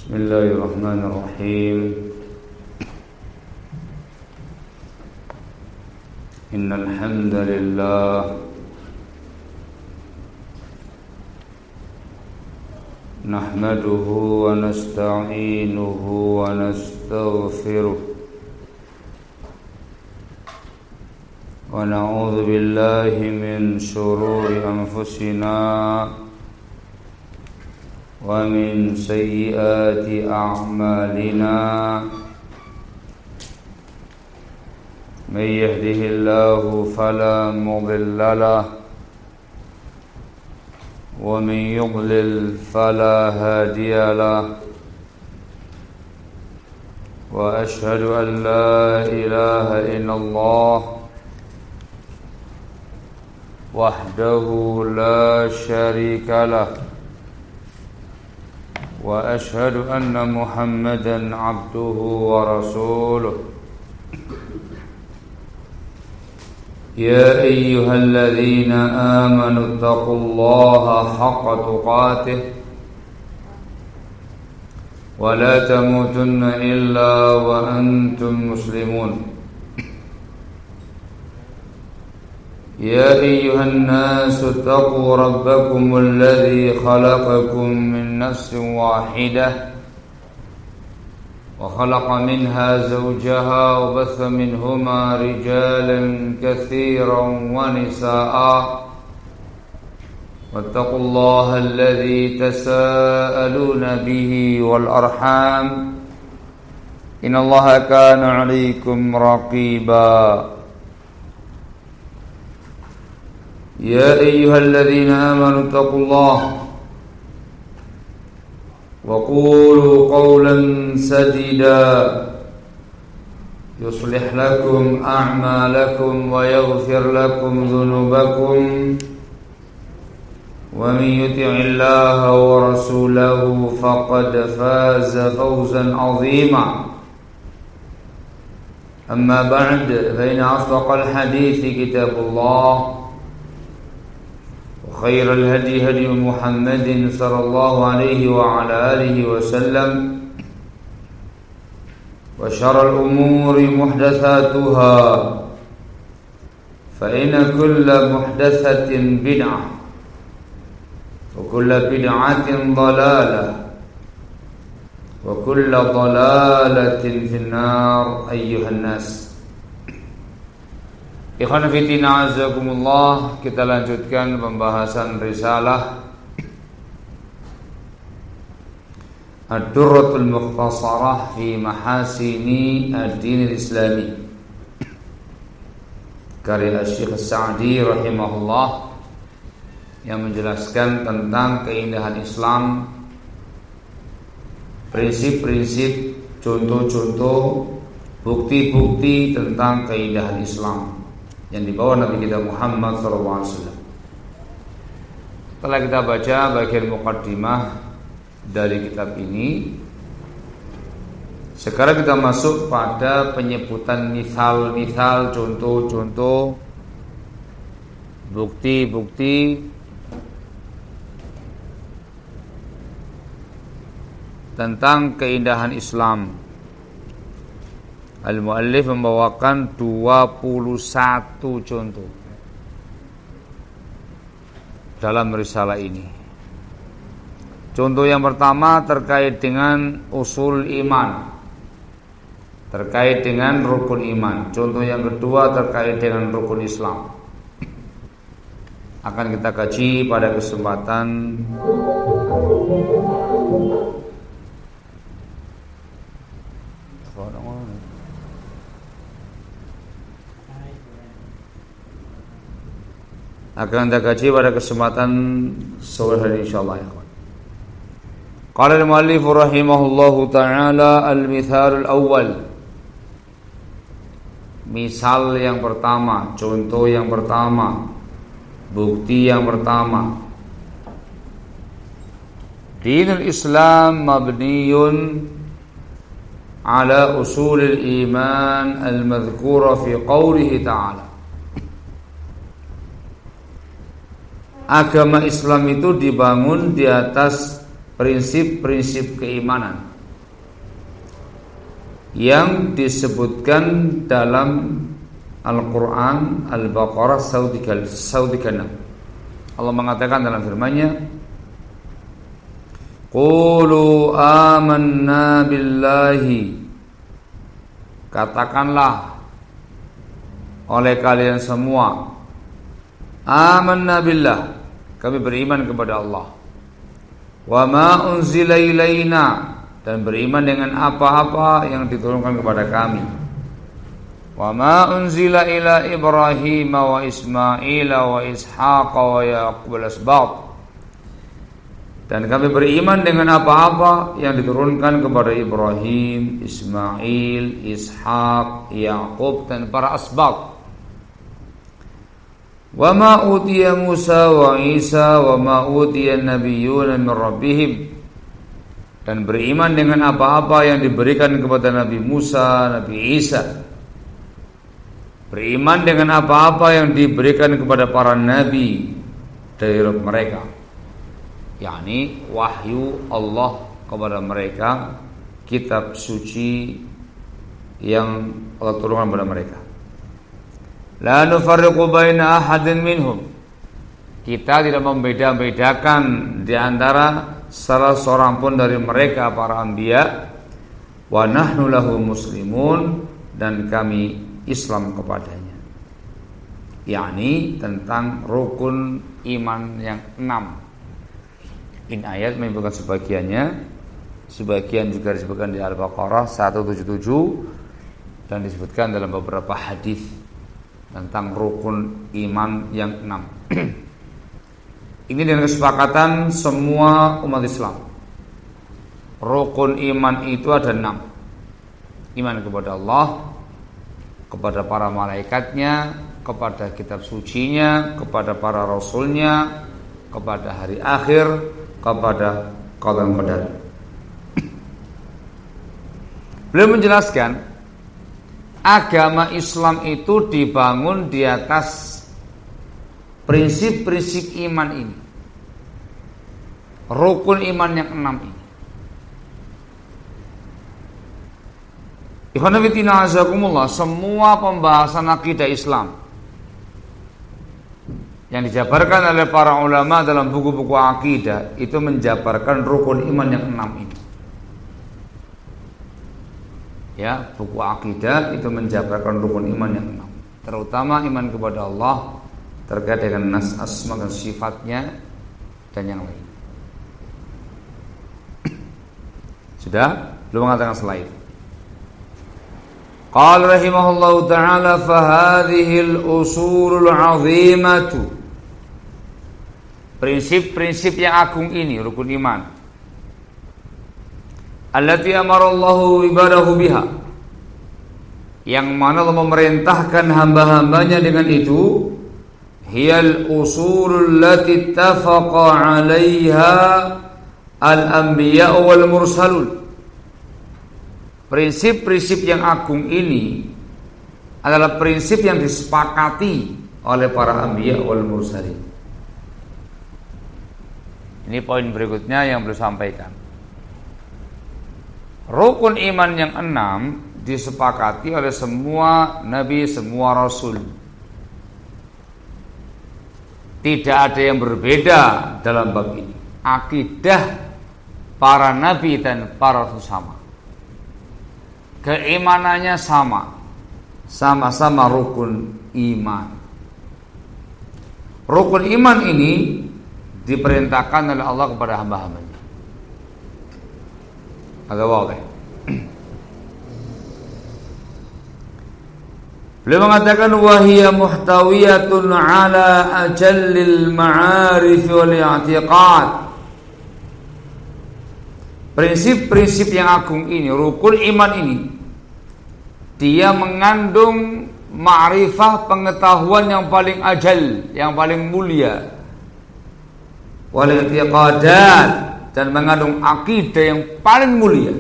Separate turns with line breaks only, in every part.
Bismillahirrahmanirrahim. Innal hamdalillah nahmaduhu wa nasta'inuhu wa nastaghfiruh wa na'udzu billahi min shururi anfusina wa min sayyiati a'malina. Man yahdihillahu fala mudilla lahu wa man yudlil fala hadiya lahu. Wa ashhadu an la ilaha illallah wahdahu la syarika lahu wa ashhadu anna Muhammadan abduhu wa rasuluh. Ya ayyuhalladzina amanu taqullaha haqqa tuqatih wa la tamutunna illa wa antum muslimun. يا أيها الناس اتقوا ربكم الذي خلقكم من نفس واحدة وخلق منها زوجها وبث منهما رجالا كثيرا ونساء واتقوا الله الذي تساءلون به والأرحام إن الله كان عليكم رقيبا. يا أيها الذين آمنوا اتقوا الله وقولوا قولا سديدا يصلح لكم أعمالكم ويغفر لكم ذنوبكم ومن يطع الله ورسوله فقد فاز فوزا عظيما. أما بعد فإن أصدق الحديث كتاب الله خير الهدي هدي محمد صلى الله عليه وعلى آله وسلم وشر الأمور محدثاتها فإن كل محدثة بدعة وكل بدعة ضلالة وكل ضلالة في النار أيها الناس. Ikhwan fillah azakumullah, kita lanjutkan pembahasan risalah Ad-Durratul Mukhtasarah fi Mahasini Ad-Din Al-Islami karya Syekh Sa'di rahimahullah, yang menjelaskan tentang keindahan Islam, prinsip-prinsip, contoh-contoh, bukti-bukti tentang keindahan Islam yang dibawa Nabi kita Muhammad SAW. Setelah kita baca bagian muqaddimah dari kitab ini, sekarang kita masuk pada penyebutan misal-misal, contoh-contoh, bukti-bukti tentang keindahan Islam. Al-Muallif membawakan 21 contoh dalam risalah ini. Contoh yang pertama terkait dengan usul iman, terkait dengan rukun iman. Contoh yang kedua terkait dengan rukun Islam. Akan kita kaji pada kesempatan sore hari insyaallah. Qala al-muallif rahimahullahu ta'ala al-mithal al-awwal. Misal yang pertama, contoh yang pertama, bukti yang pertama. Dinul Islam mabniyun ala usulil iman al-madhkura fi qawlihi ta'ala. Agama Islam itu dibangun di atas prinsip-prinsip keimanan yang disebutkan dalam Al-Quran Al-Baqarah 136. Allah mengatakan dalam firman-Nya, Qulu amanna billahi, katakanlah oleh kalian semua, amanna billah, kami beriman kepada Allah, wa ma unzila ilaina, dan beriman dengan apa-apa yang diturunkan kepada kami, wa ma unzila ila Ibrahim wa Ismail wa Ishaq wa Yaqub al-asbaq, dan kami beriman dengan apa-apa yang diturunkan kepada Ibrahim, Ismail, Ishaq, Yaqub, dan para asbaq. Wa ma utiya Musa wa Isa wa ma utiya an-nabiyyuna min rabbihim, dan beriman dengan apa-apa yang diberikan kepada Nabi Musa, Nabi Isa. Beriman dengan apa-apa yang diberikan kepada para nabi dari Rabb mereka, yakni wahyu Allah kepada mereka, kitab suci yang Allah turunkan kepada mereka. La nufarriqu baina ahadin minhum, kita tidak membeda-bedakan di antara salah seorang pun dari mereka para anbiya. Wa nahnu lahu muslimun, dan kami Islam kepadanya, yakni tentang rukun iman yang 6. Ini ayat menyebutkan sebagiannya, sebagian juga disebutkan di Al-Baqarah 177, dan disebutkan dalam beberapa hadis tentang rukun iman yang 6. Ini dengan kesepakatan semua umat Islam. Rukun iman itu ada 6. Iman kepada Allah, kepada para malaikatnya, kepada kitab sucinya, kepada para rasulnya, kepada hari akhir, kepada qada dan qadar. Beliau menjelaskan agama Islam itu dibangun di atas prinsip-prinsip iman ini, rukun iman yang 6 ini. Ikhwan fillah azakumullah, semua pembahasan akidah Islam yang dijabarkan oleh para ulama dalam buku-buku akidah itu menjabarkan rukun iman yang 6 ini. Ya, buku akidah itu menjabarkan rukun iman yang 6, terutama iman kepada Allah terkait dengan nas asma dan sifatnya dan yang lain. Sudah, belum mengatakan selain. Qala rahimahullahu ta'ala fa hadhil usulul 'azimatu, prinsip-prinsip yang agung ini rukun iman, allati amarallahu ibadahu biha, yang mana Allah memerintahkan hamba-hambanya dengan itu, hiyal usulul lati ittafaqa 'alaiha al-anbiya wal mursalun. Prinsip-prinsip yang agung ini adalah prinsip yang disepakati oleh para anbiya wal mursalin. Ini poin berikutnya yang beliau sampaikan. Rukun iman yang 6 disepakati oleh semua nabi, semua rasul. Tidak ada yang berbeda dalam bab ini. Akidah para nabi dan para rasul sama. Keimanannya sama, sama-sama rukun iman. Rukun iman ini diperintahkan oleh Allah kepada hamba-hambanya. Agak wadah. Beliau mengatakan wahiyya muhtawiyatun ala ajallil ma'arif wal i'tiqad. Prinsip-prinsip yang agung ini, rukun iman ini, dia mengandung ma'rifah, pengetahuan yang paling ajal, yang paling mulia, wal i'tiqadat, dan mengandung akidah yang paling mulia.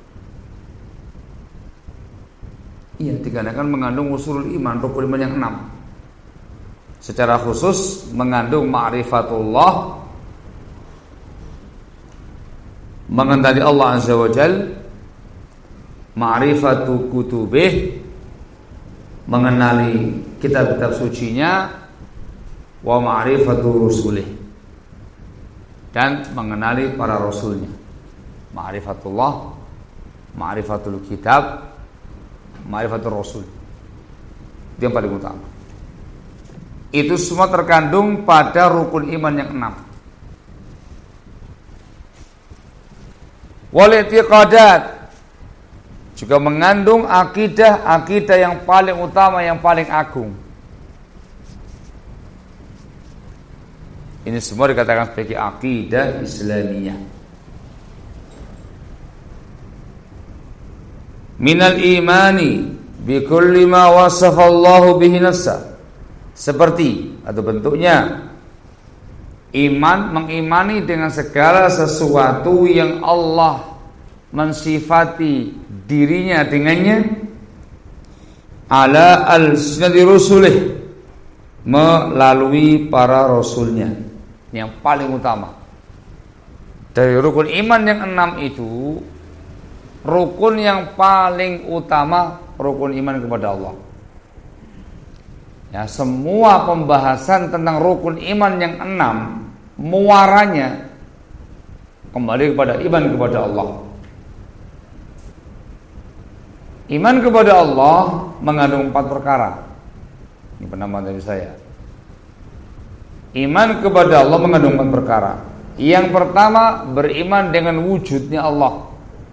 Iya, dikarenakan mengandung usulul iman, rukun iman yang 6. Secara khusus mengandung ma'rifatullah, mengenali Allah Azza wa Jal, ma'rifatu kutubih, mengenali kitab-kitab sucinya, wa ma'rifatu rusulih, dan mengenali para rasulnya. Ma'rifatullah, ma'rifatul kitab, ma'rifatul rasul. Itu yang paling utama. Itu semua terkandung pada rukun iman yang 6. Wal i'tiqadat, juga mengandung akidah yang paling utama, yang paling agung. Ini semua dikatakan sebagai akidah Islamiyah. Minal imani bi kulli ma wasafa Allahu bihi nafsa, seperti atau bentuknya iman, mengimani dengan segala sesuatu yang Allah mensifati dirinya dengannya, ala al-sinati rusulih, melalui para rasulnya. Yang paling utama dari rukun iman yang 6 itu, rukun yang paling utama rukun iman kepada Allah. Ya, semua pembahasan tentang rukun iman yang 6 muaranya kembali kepada iman kepada Allah. Iman kepada Allah mengandung 4 perkara. Ini penamaan dari saya. Iman kepada Allah mengandung 4 perkara. Yang pertama, beriman dengan wujudnya Allah.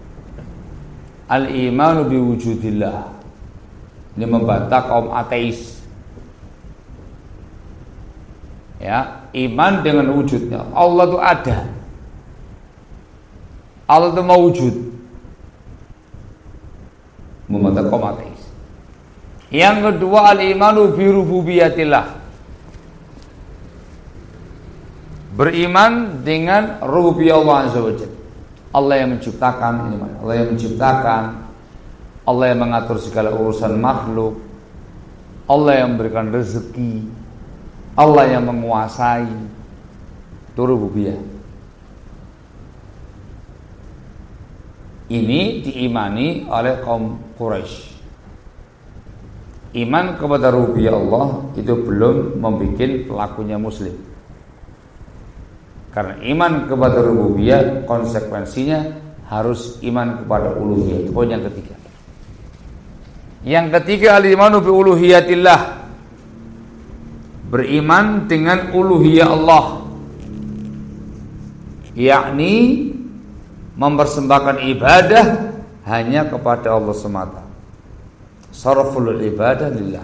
Al-imanu biwujudillah. Ini membantah kaum ateis. Ya, iman dengan wujudnya. Allah itu ada. Allah itu mawujud. Membantah kaum ateis. Yang kedua, al-imanu birububiyatillah. Beriman dengan rububiyah Allah Azza wa Jalla. Allah yang menciptakan, Allah yang menciptakan, Allah yang mengatur segala urusan makhluk, Allah yang memberikan rezeki, Allah yang menguasai. Itu rububiyah. Ini diimani oleh kaum Quraisy. Iman kepada rububiyah Allah itu belum membuat pelakunya muslim. Karena iman kepada rububiyah konsekuensinya harus iman kepada uluhiyah. Itu poin yang ketiga. Yang ketiga, al-imanu bi uluhiyatillah. Beriman dengan uluhiyah Allah. Yakni mempersembahkan ibadah hanya kepada Allah semata. Sarful ibadah lillah.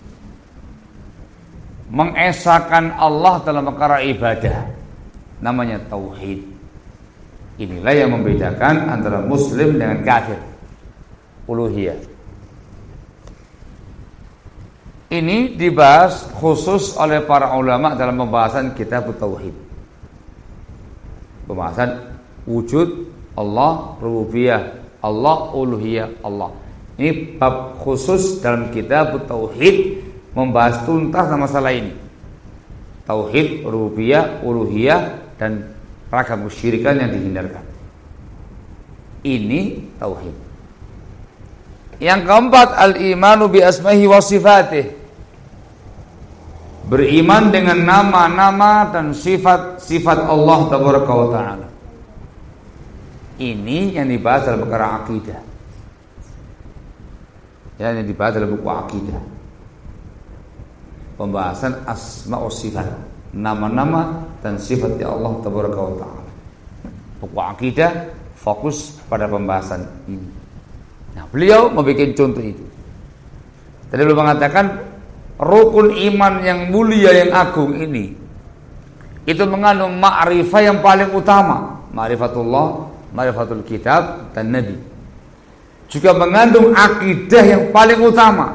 Mengesahkan Allah dalam perkara ibadah. Namanya tauhid. Inilah yang membedakan antara muslim dengan kafir. Uluhiyah. Ini dibahas khusus oleh para ulama dalam pembahasan kitab tauhid. Pembahasan wujud Allah, rububiyah Allah, uluhiyah Allah. Ini bab khusus dalam kitab tauhid, membahas tuntas masalah ini. Tauhid, rububiyah, uluhiyah, dan ragam kesyirikan yang dihindarkan. Ini tauhid. Yang keempat, al-imanu bi asma'ihi wa sifatih. Beriman dengan nama-nama dan sifat-sifat Allah tabaraka wa ta'ala. Ini yang dibahas dalam perkara akidah. Yang dibahas dalam buku akidah. Pembahasan asma wa sifat, nama-nama dan sifatnya Allah tabaraka wa ta'ala. Buku akidah fokus pada pembahasan ini. Nah, beliau membuat contoh itu. Tadi beliau mengatakan rukun iman yang mulia, yang agung ini, itu mengandung ma'rifah yang paling utama, ma'rifatullah, ma'rifatul kitab dan nabi. Juga mengandung akidah yang paling utama.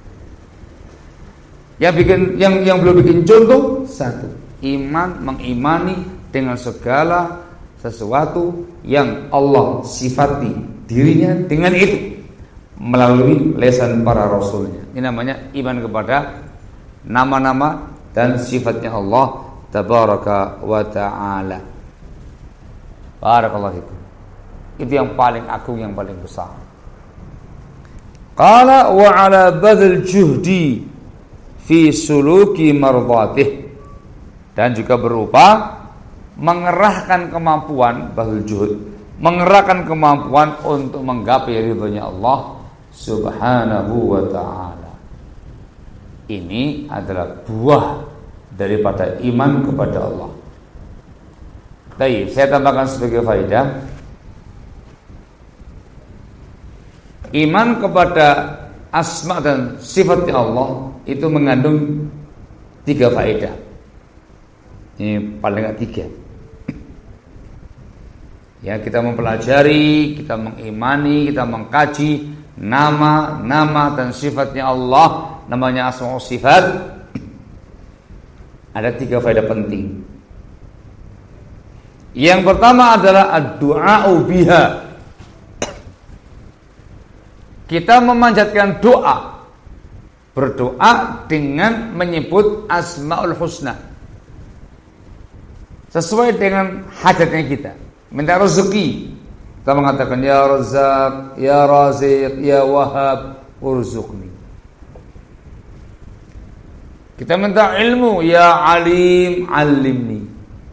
Yang belum bikin contoh, satu, iman, mengimani dengan segala sesuatu yang Allah sifati dirinya dengan itu melalui lisan para rasulnya. Ini namanya iman kepada nama-nama dan sifatnya Allah tabaraka wa ta'ala. Barakallahu fikum. Itu yang paling agung, yang paling besar. Qala wa ala badl juhdi fi suluki mardhatih, dan juga berupa mengerahkan kemampuan, badl juhud, mengerahkan kemampuan untuk menggapai ridhonya Allah Subhanahu wa ta'ala. Ini adalah buah daripada iman kepada Allah. Baik, saya tambahkan sebagai faedah. Iman kepada asma dan sifatnya Allah itu mengandung 3 faedah. Ini paling enggak 3. Ya, kita mempelajari, kita mengimani, kita mengkaji nama dan sifatnya Allah, namanya asma wa sifat. Ada 3 faedah penting. Yang pertama adalah ad-du'a'u biha. Kita memanjatkan doa, berdoa dengan menyebut asmaul husna, sesuai dengan hajatnya kita. Minta rezeki, kita mengatakan ya Razzaq, ya Raziq, ya Wahhab, urzuqni. Kita minta ilmu, ya Alim, alimni.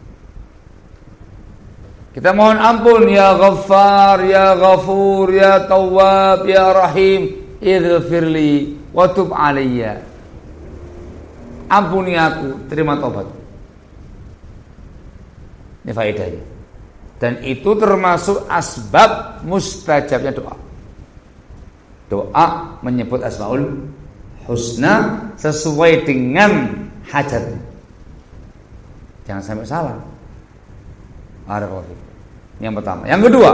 Kita mohon ampun, ya Ghaffar, ya Ghafur, ya Tawwab, ya Rahim, ighfirli wa tub alayya. Ampuni aku, terima taubat. Ini faedahnya. Dan itu termasuk asbab mustajabnya doa. Doa menyebut asmaul husna sesuai dengan hajatnya. Jangan sampai salah. Barakallahu. Yang pertama. Yang kedua,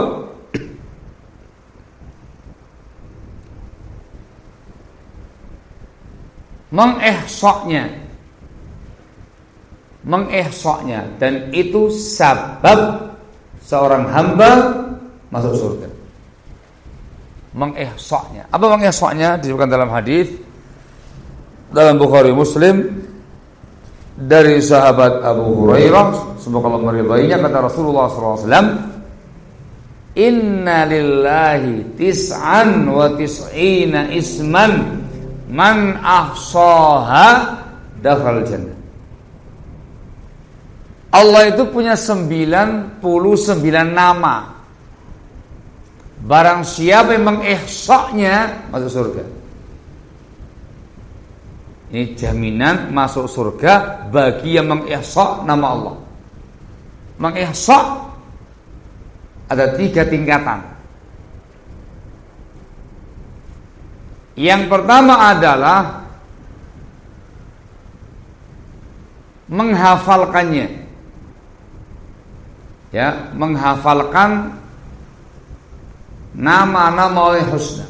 mengihsa'nya, dan itu sabab seorang hamba masuk surga. Mengihsa'nya. Apa mengihsa'nya? Disebutkan dalam hadis dalam Bukhari Muslim dari sahabat Abu Hurairah, semoga Allah meridainya, kata Rasulullah SAW, inna lillahi tis'an wa tis'ina isman man ahsaha dakhal jannah. Allah itu punya 99 nama. Barang siapa yang mengihsa'nya masuk surga. Ini jaminan masuk surga bagi yang mengihsa' nama Allah. Mengihsa' ada 3 tingkatan. Yang pertama adalah menghafalkannya. Ya, menghafalkan nama-nama Allah husna.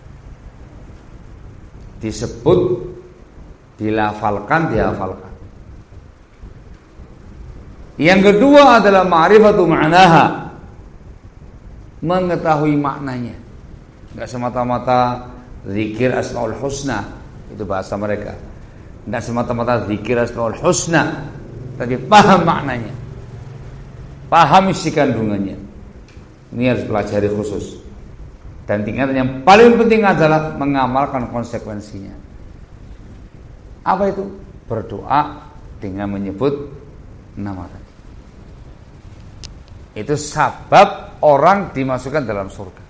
Disebut, dilafalkan, dihafalkan. Yang kedua adalah ma'rifatu ma'naha, mengetahui maknanya. Enggak semata-mata zikir asmaul husna, itu bahasa mereka. Enggak semata-mata zikir asmaul husna, tapi paham maknanya, paham isi kandungannya. Ini harus pelajari khusus. Dan tingkatan yang paling penting adalah mengamalkan konsekuensinya. Apa itu? Berdoa dengan menyebut nama tadi. Itu sabab orang dimasukkan dalam surga.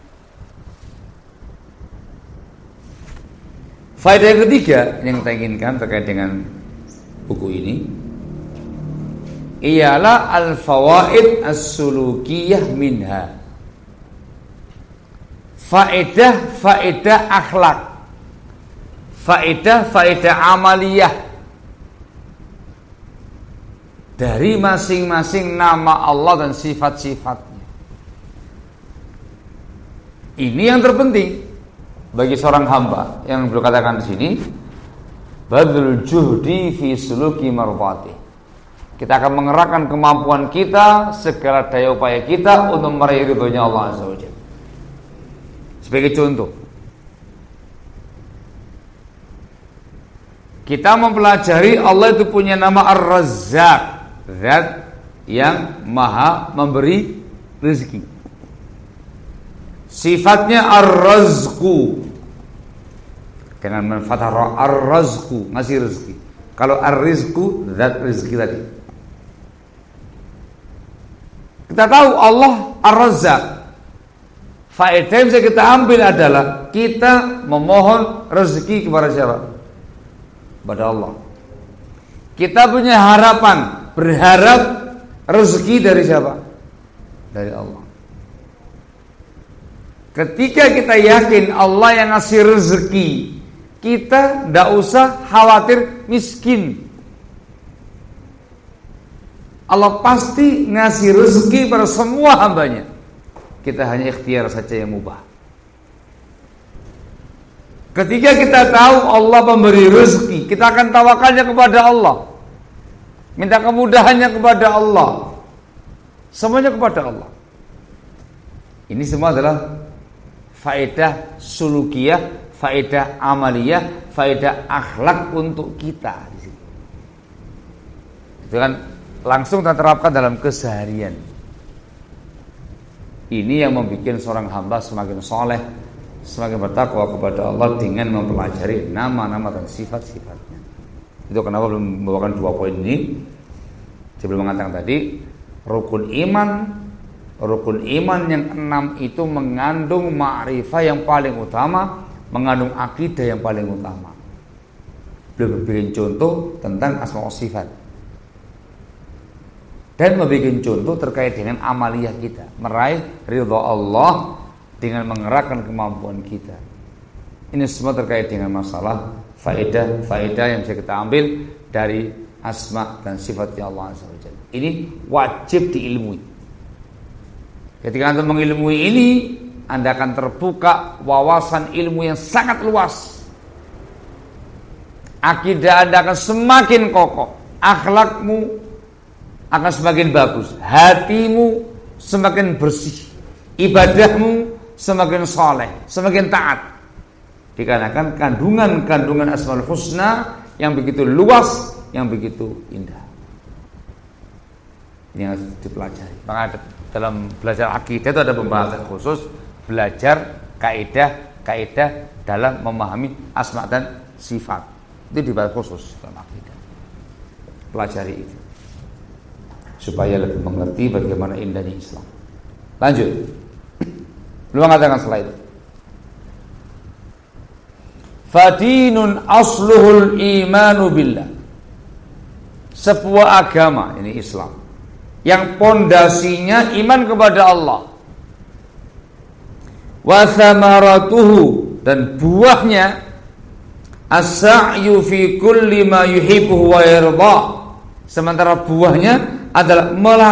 Faedah yang ketiga yang kita inginkan terkait dengan buku ini ialah al-fawaid as-sulukiyah minha. Faedah akhlak, faedah amaliyah dari masing-masing nama Allah dan sifat-sifatnya. Ini yang terpenting bagi seorang hamba yang beliau katakan di sini, badlul juhdi fi suluki mardhatih. Kita akan mengerahkan kemampuan kita, segala daya upaya kita untuk meraih ridhonya Allah Azza wa Jalla. Sebagai contoh, kita mempelajari Allah itu punya nama Ar-Razzaq, zat yang maha memberi rezeki. Sifatnya Ar-Razqu, Dengan manfaat ar-razqu, ngasih rezeki. Kalau ar-rizqu, zat rezeki tadi. Kita tahu Allah ar-razzaq. Faedah yang bisa kita ambil adalah kita memohon rezeki kepada siapa? Kepada Allah. Kita punya harapan, berharap rezeki dari siapa? Dari Allah. Ketika kita yakin Allah yang ngasih rezeki, kita tidak usah khawatir miskin. Allah pasti ngasih rezeki pada semua hambanya. Kita hanya ikhtiar saja yang mubah. Ketika kita tahu Allah memberi rezeki, kita akan tawakalnya kepada Allah, minta kemudahannya kepada Allah, semuanya kepada Allah. Ini semua adalah faedah sulukiyah, faedah amaliyah, faedah akhlak untuk kita di sini. Itu kan langsung terterapkan dalam keseharian. Ini yang membuat seorang hamba semakin soleh, semakin bertakwa kepada Allah dengan mempelajari nama-nama dan sifat-sifatnya. Itu kenapa belum membawakan 2 poin ini. Sebelum mengatakan tadi, rukun iman yang 6 itu mengandung ma'rifah yang paling utama, mengandung akidah yang paling utama. Belum bikin contoh tentang asma wa sifat. Dan membuat contoh terkait dengan amaliyah kita, meraih ridha Allah dengan mengerahkan kemampuan kita. Ini semua terkait dengan masalah faedah yang bisa kita ambil dari asma dan sifatnya Allah Azza wa Jalla. Ini wajib diilmui. Ketika Anda mengilmui ini, Anda akan terbuka wawasan ilmu yang sangat luas. Akidah Anda akan semakin kokoh, akhlakmu akan semakin bagus, hatimu semakin bersih, ibadahmu semakin soleh, semakin taat. Dikarenakan kandungan Asmaul Husna yang begitu luas, yang begitu indah. Ini harus dipelajari. Maka dalam belajar akidah itu ada pembahasan khusus, belajar kaidah dalam memahami asma dan sifat. Itu dibahas khusus dalam akidah. Pelajari itu supaya lebih mengerti bagaimana indahnya Islam. Lanjut. Belum mengatakan setelah itu. Fadinun asluhul imanu billah. Sebuah agama, ini Islam, yang pondasinya iman kepada Allah. Wa thamaratuhu, dan buahnya as-sa'yu fi kulli ma yuhibbu wa yarda. Sementara buahnya adalah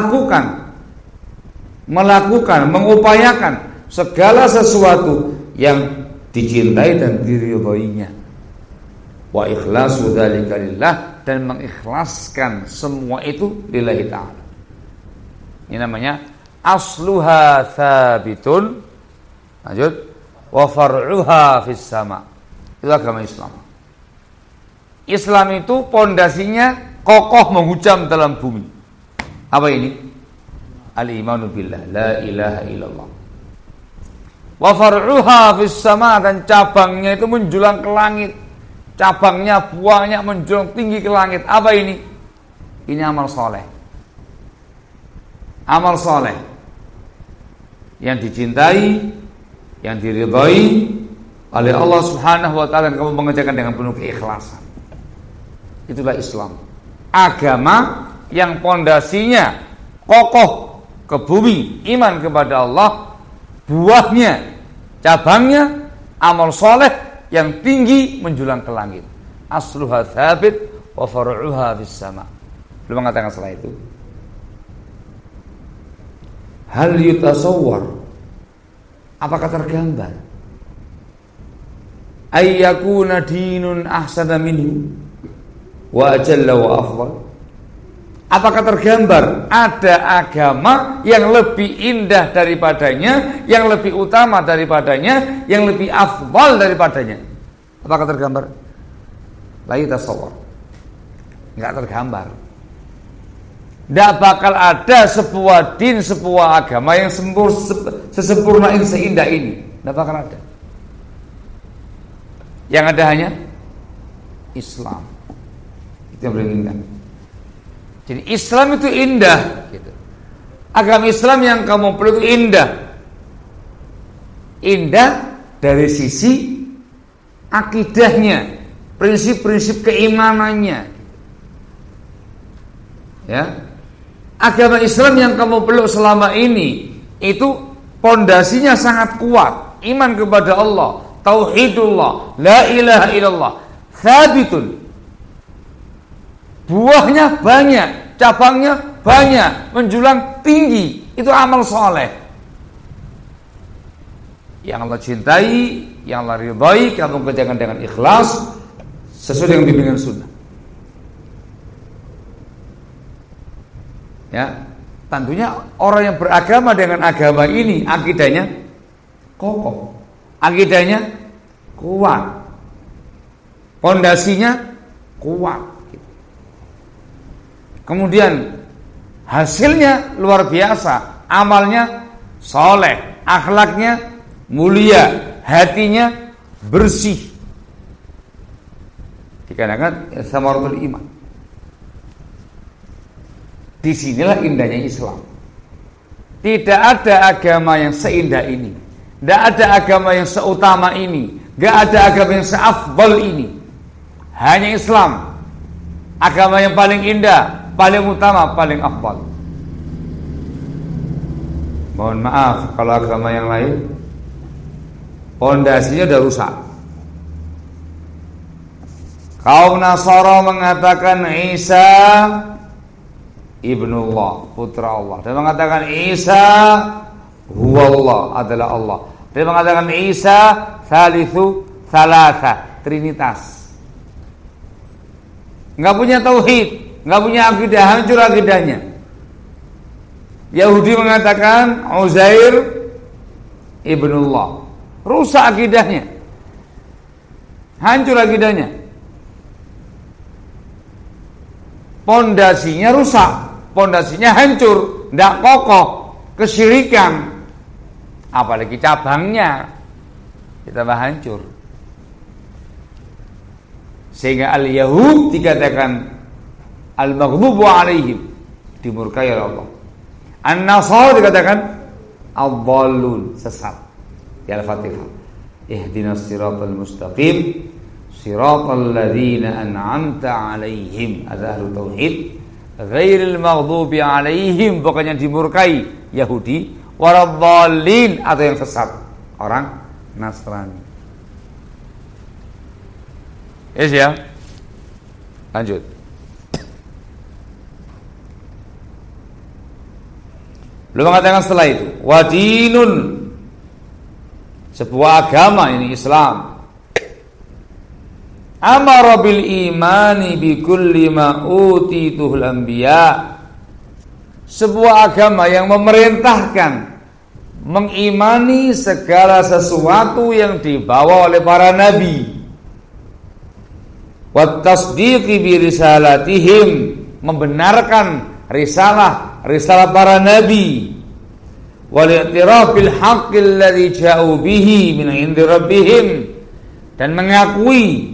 melakukan, mengupayakan segala sesuatu yang dicintai dan diridhoinya. Wa ikhlasu dzalika lillah, dan mengikhlaskan semua itu lillahi ta'ala. Ini namanya asluha tsabitun, lanjut, wa far'uha fis sama. Itu agama Islam. Islam itu pondasinya kokoh menghujam dalam bumi. Apa ini? Al-imanu billah, la ilaha illallah. Wa far'uha fis sama, dan cabangnya itu menjulang ke langit. Cabangnya, buahnya menjulang tinggi ke langit. Apa ini? Ini amal soleh. Amal soleh yang dicintai, yang diridhai oleh Allah Subhanahu wa ta'ala, dan kamu mengerjakan dengan penuh keikhlasan. Itulah Islam. Agama yang pondasinya kokoh ke bumi, iman kepada Allah, buahnya, cabangnya, amal soleh yang tinggi menjulang ke langit. Asluha tsabit wa far'uha fis sama. Belum mengatakan setelah itu. Hal yutasawwar, apakah tergambar ayyakuna dinun ahsana minhu wa ajalla wa afdal? Apakah tergambar ada agama yang lebih indah daripadanya, yang lebih utama daripadanya, yang lebih afdal daripadanya? Apakah tergambar? La yatasawwar. Enggak tergambar. Tidak bakal ada sebuah din, sebuah agama yang sesempurna ini, seindah ini. Tidak bakal ada. Yang ada hanya Islam. Itu yang beliau inginkan. Jadi Islam itu indah gitu. Agama Islam yang kamu peluk itu indah. Indah dari sisi akidahnya, prinsip-prinsip keimanannya. Ya. Agama Islam yang kamu peluk selama ini itu pondasinya sangat kuat. Iman kepada Allah, tauhidullah, la ilaha illallah, tsabitun. Buahnya banyak, cabangnya banyak, menjulang tinggi. Itu amal soleh yang Allah cintai, yang Allah ridhai. Kamu kerjakan dengan ikhlas sesuai dengan bimbingan sunnah. Ya, tentunya orang yang beragama dengan agama ini akidahnya kokoh, akidahnya kuat, pondasinya kuat. Kemudian hasilnya luar biasa, amalnya soleh, akhlaknya mulia, hatinya bersih. Dikatakan samaratul iman. Disinilah indahnya Islam. Tidak ada agama yang seindah ini, tidak ada agama yang seutama ini, tidak ada agama yang seafdal ini. Hanya Islam, agama yang paling indah, paling utama, paling afdal. Mohon maaf kalau agama yang lain pondasinya sudah rusak. Kaum Nasara mengatakan Isa ibnullah, putra Allah. Dia mengatakan Isa huwallah, adalah Allah. Dia mengatakan Isa thalithu thalatha, trinitas. Enggak punya tauhid, enggak punya akidah, hancur akidahnya. Yahudi mengatakan Uzair ibnullah, rusak akidahnya, hancur akidahnya, pondasinya rusak, pondasinya hancur, tidak kokoh, kesyirikan, apalagi cabangnya ditambah hancur. Sehingga al-Yahud dikatakan al-maghdubu alaihim, dimurkai oleh Allah. An-Nasara dikatakan ad-dhallun, sesat. Ya Al-Fatihah. Ihdinas siratal mustaqim, siratal ladzina an'amta alaihim, ada ahlu tauhid, ghairil maghdubi alaihim, pokoknya dimurkai Yahudi, waradhdallin, atau yang sesat, orang Nasrani. Yes ya. Lanjut. Belum mengatakan setelah itu wadinun, sebuah agama, ini Islam, amara bil imani bi kulli ma utituhul anbiya, sebuah agama yang memerintahkan mengimani segala sesuatu yang dibawa oleh para nabi, wat tasdiqi bi risalatihim, membenarkan risalah para nabi, wal i'tiraf bil haqqil ladzi ja'u bihi min 'indi rabbihim, dan mengakui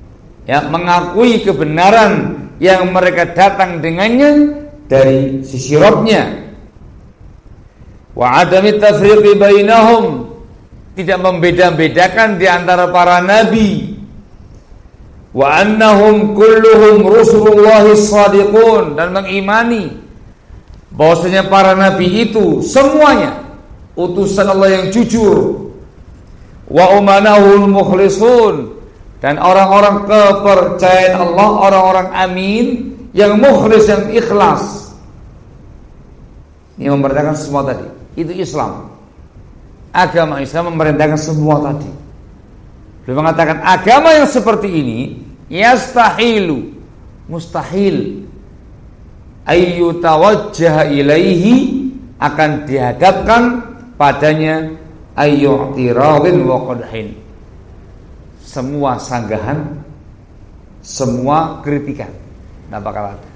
kebenaran yang mereka datang dengannya dari sisi Rabbnya, wa adami tafriqi bainahum, tidak membeda-bedakan di antara para nabi, wa annahum kulluhum rusulullahis shadiqun, dan mengimani bahwasanya para nabi itu semuanya utusan Allah yang jujur, wa umanahul mukhlisun, dan orang-orang kepercayaan Allah, orang-orang amin yang mukhlis, yang ikhlas. Ini memerintahkan semua tadi. Itu Islam. Agama Islam memerintahkan semua tadi. Beliau mengatakan agama yang seperti ini yastahilu, mustahil, ayyutawajjaha ilaihi, akan dihadapkan padanya ayyu'tiradin wa qadhin, semua sanggahan, semua kritikan, tidak bakal ada.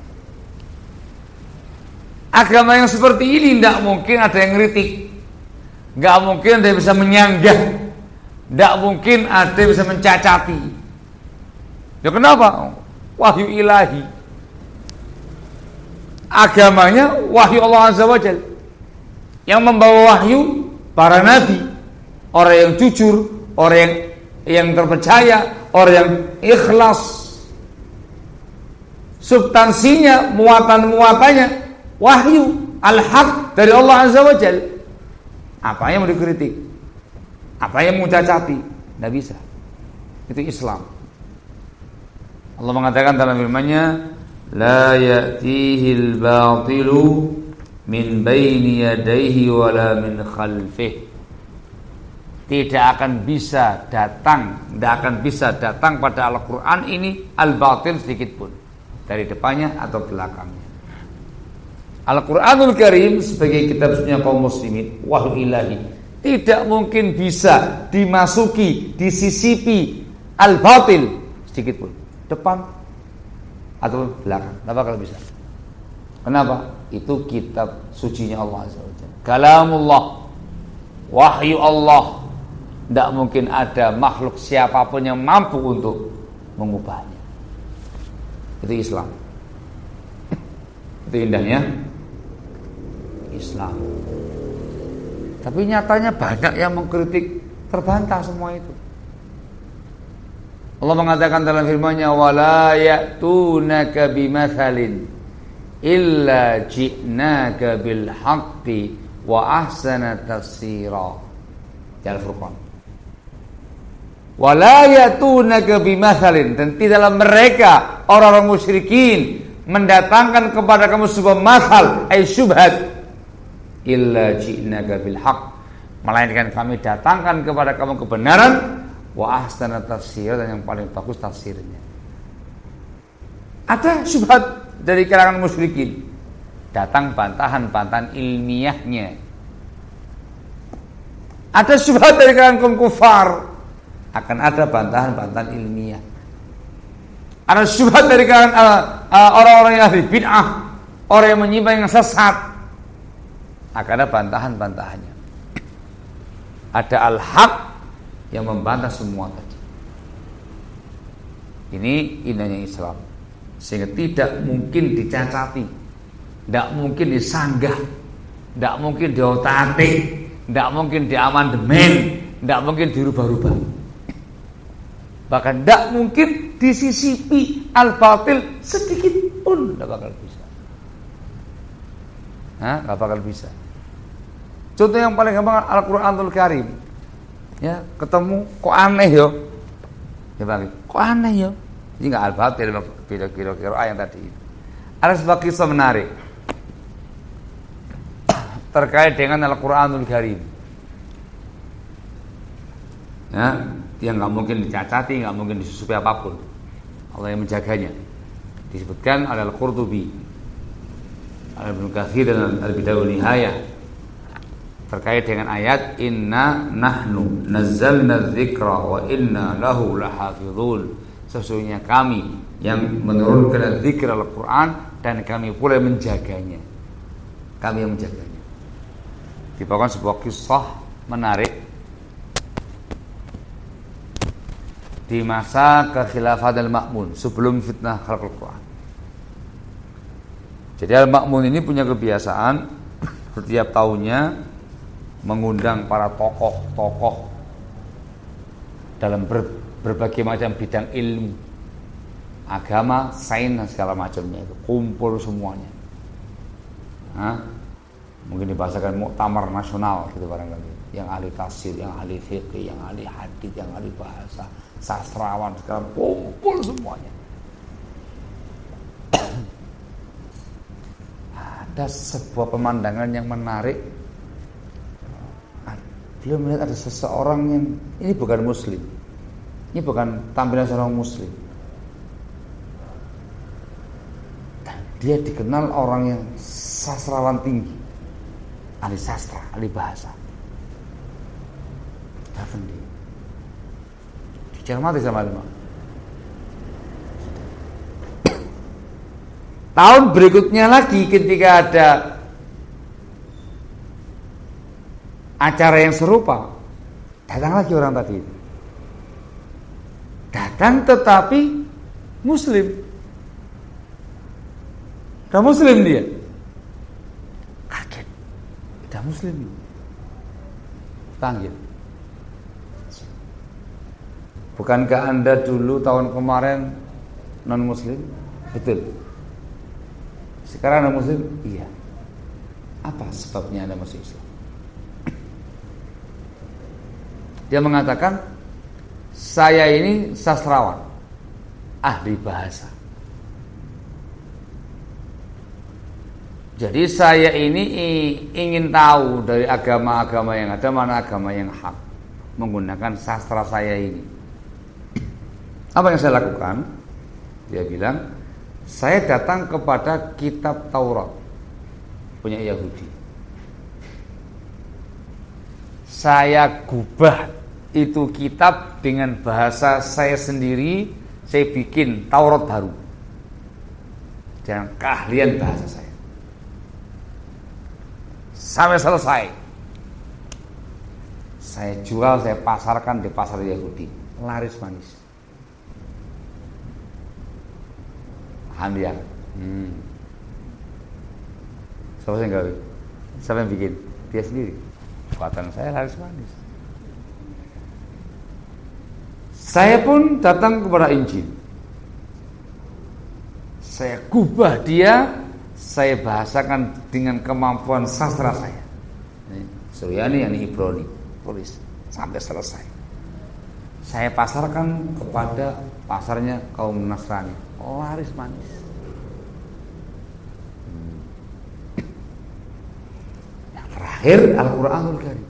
Agama yang seperti ini tidak mungkin ada yang kritik, tidak mungkin ada yang bisa menyanggah, Tidak mungkin ada yang bisa mencacati. Ya kenapa? Wahyu ilahi. Agamanya wahyu Allah Azza wa Jalla. Yang membawa wahyu para nabi, orang yang jujur, orang yang terpercaya, orang yang ikhlas. Substansinya, muatan-muatannya wahyu al-haq dari Allah Azza wa Jalla. Apa yang mau dikritik? Apa yang mau cacati? Tidak bisa. Itu Islam. Allah mengatakan dalam firman-Nya, la ya'tihil batilu min baini yadayhi wala min khalfih. Tidak akan bisa datang pada Al-Quran ini al-batil sedikit pun, dari depannya atau belakangnya. Al-Quranul Karim sebagai kitab sucinya kaum muslimin, wahyu ilahi, tidak mungkin bisa dimasuki, disisipi al-batil sedikit pun, depan atau belakang. Kenapa kalau bisa? Kenapa? Itu kitab sucinya Allah Azza wa Jalla. Kalamullah, wahyu Allah. Tidak mungkin ada makhluk siapapun yang mampu untuk mengubahnya. Itu Islam. Itu indahnya Islam. Tapi nyatanya banyak yang mengkritik, terbantah semua itu. Allah mengatakan dalam firman-Nya, wala ya'tunaka bimathalin illa ji'naka bil haqqi wa ahsana tafsira. Al-Furqan. Wala ya'tunaka bimathalin, dan tidaklah mereka orang-orang musyrikin mendatangkan kepada kamu sebuah mathal, ay syubhat, illa ji'naka bil haqq, melainkan kami datangkan kepada kamu kebenaran, wa ahsana tafsir, dan yang paling bagus tafsirnya. Ada syubhat dari kalangan musyrikin, datang bantahan-bantahan ilmiahnya. Ada syubhat dari kalangan kaum kufar, akan ada bantahan-bantahan ilmiah. Ada syubhat dari kalangan orang-orang yang ahli bid'ah, orang yang menyimpang, yang sesat, akan ada bantahan-bantahannya. Ada al-haq yang membantah semua tadi. Ini indahnya Islam, sehingga tidak mungkin dicacati, tidak mungkin disanggah, tidak mungkin diotak-atik, tidak mungkin diamandemen, tidak mungkin dirubah-rubah. Bahkan tidak mungkin disisipi al-batil sedikit pun, tidak bakal bisa. Tidak bakal bisa. Contoh yang paling gampang Al-Quranul Karim. Ya, ketemu kok aneh yo. Ya Bang, kok aneh yo. Ini enggak al-batil, kira-kira yang tadi itu. Ada sebuah kisah menarik terkait dengan Al-Quranul Karim. Ya, dia enggak mungkin dicacati, enggak mungkin disusupi apapun. Allah yang menjaganya. Disebutkan oleh Al-Qurtubi, Ibnu Katsir dan Al-Bidayah wan Nihayah terkait dengan ayat inna nahnu nazzalna dzikra wa inna lahu lahafizun. Sesungguhnya kami yang menurunkan zikir Al-Quran dan kami pula menjaganya. Kami yang menjaganya. Dibawakan sebuah kisah menarik di masa kekhilafan Al-Ma'mun sebelum fitnah khalqul Quran. Jadi Al-Ma'mun ini punya kebiasaan setiap tahunnya mengundang para tokoh-tokoh dalam berbagai macam bidang ilmu, agama, sains dan segala macamnya itu kumpul semuanya. Mungkin dibahasakan muktamar nasional gitu barangkali. Yang ahli tafsir, yang ahli fikih, yang ahli hadis, yang ahli bahasa, sastrawan sekarang kumpul semuanya. Ada sebuah pemandangan yang menarik. Dia melihat ada seseorang yang ini bukan muslim. Ini bukan tampilan seorang muslim. Dan dia dikenal orang yang sastrawan tinggi, ahli sastra, ahli bahasa. Datang dia, dicermati sama Imam. Tahun berikutnya lagi ketika ada acara yang serupa, datang lagi orang tadi. Datang tetapi Muslim. Udah Muslim dia. Kaget. Udah Muslim. Panggil. Bukankah Anda dulu tahun kemarin non-Muslim? Betul. Sekarang Anda Muslim? Iya. Apa sebabnya Anda masuk Islam? Dia mengatakan, saya ini sastrawan, ahli bahasa. Jadi saya ini ingin tahu dari agama-agama yang ada mana agama yang hak, menggunakan sastra saya ini. Apa yang saya lakukan? Dia bilang, saya datang kepada kitab Taurat punya Yahudi. Saya gubah itu kitab dengan bahasa saya sendiri. Saya bikin Taurat baru dengan keahlian bahasa saya. Sampai selesai saya jual, saya pasarkan di pasar Yahudi, laris manis. Paham ya? Siapa yang gawe? Siapa yang bikin? Dia sendiri. Buatan saya laris manis. Saya pun datang kepada Injil. Saya gubah dia, saya bahasakan dengan kemampuan sastra saya. Suryani yang Ibrani, tulis sampai selesai. Saya pasarkan kepada pasarnya kaum Nasrani, laris manis. Yang terakhir Al-Qur'anul Karim.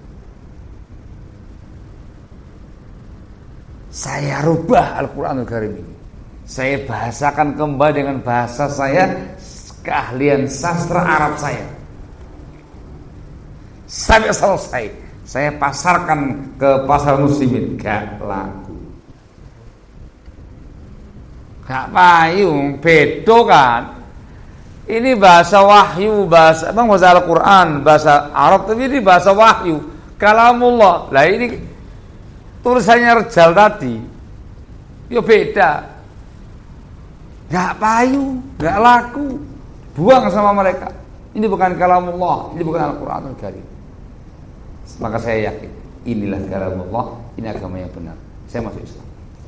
Saya rubah Al-Qur'anul Karim ini. Saya bahasakan kembali dengan bahasa saya, keahlian sastra Arab saya. Sampai selesai saya pasarkan ke pasar muslimin, gak laku, gak payu, bedo kan. Ini bahasa wahyu, bahasa Al-Quran, bahasa Arab, tapi ini bahasa wahyu, kalamullah. Lah ini tulisannya Rejal tadi, ya beda, gak payu, gak laku, buang sama mereka. Ini bukan kalamullah, ini bukan Al-Quranul Karim. Maka saya yakin inilah kalamullah, ini agama yang benar. Saya masuk Islam.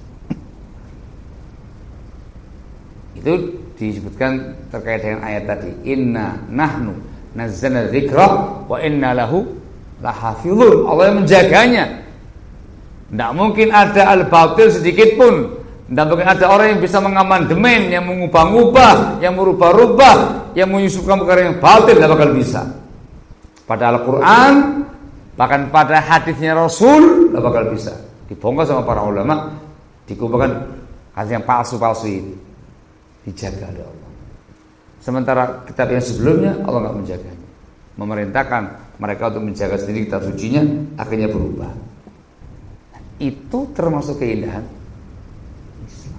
Itu disebutkan terkait dengan ayat tadi, inna nahnu nazzalna dzikra wa inna lahu lahafizun. Allah yang menjaganya. Tidak mungkin ada al-batil sedikit pun. Tidak mungkin ada orang yang bisa mengamandemen, yang mengubah-ubah, yang merubah-rubah, yang menyusupkan perkara yang batil. Tidak bakal bisa. Pada Al-Quran, bahkan pada hadisnya Rasul, tidak bakal bisa. Dibongkar sama para ulama, dikumpulkan hadis yang palsu-palsu itu. Dijaga oleh Allah. Sementara kitab yang sebelumnya Allah tidak menjaganya, memerintahkan mereka untuk menjaga sendiri kitab sucinya, akhirnya berubah. Itu termasuk keindahan Islam.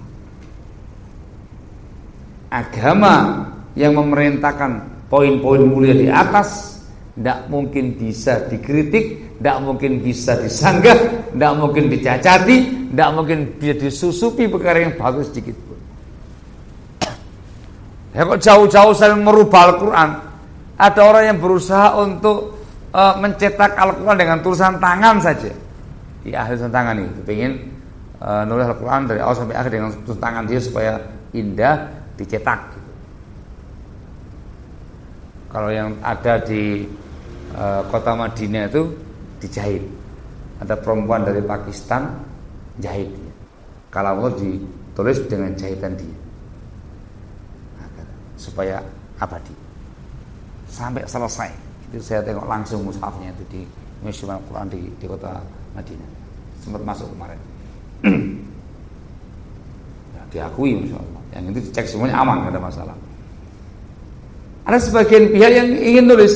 Agama yang memerintahkan poin-poin mulia di atas tidak mungkin bisa dikritik, tidak mungkin bisa disanggah, tidak mungkin dicacati, tidak mungkin bisa disusupi perkara yang bagus sedikit pun. Ya kok jauh-jauh saya merubah Al-Quran. Ada orang yang berusaha untuk mencetak Al-Quran dengan tulisan tangan saja. Di akhir tulisan tangan itu pengen nulis Al-Quran dari awal sampai akhir dengan tulisan tangan dia supaya indah, dicetak. Kalau yang ada di kota Madinah itu dijahit. Ada perempuan dari Pakistan jahit dia. Kalau Allah ditulis dengan jahitan dia, supaya abadi sampai selesai. Itu saya tengok langsung mushafnya itu di Museum Al-Quran di kota Madinah. Sempat masuk kemarin. Ya, diakui Masya Allah. Yang itu dicek semuanya aman, tidak ada masalah. Ada sebagian pihak yang ingin tulis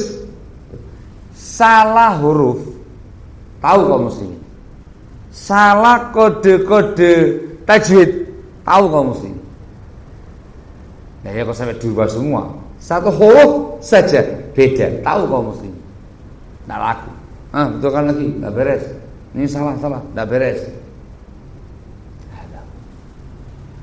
salah huruf, tahu kaum muslimin. Salah kode-kode tajwid, tahu kaum muslimin. Nah ya kok sampai dirubah semua. Satu huruf saja beda, tahu kaum muslim. Nggak laku. Betulkan lagi, nggak beres. Ini salah, nggak beres.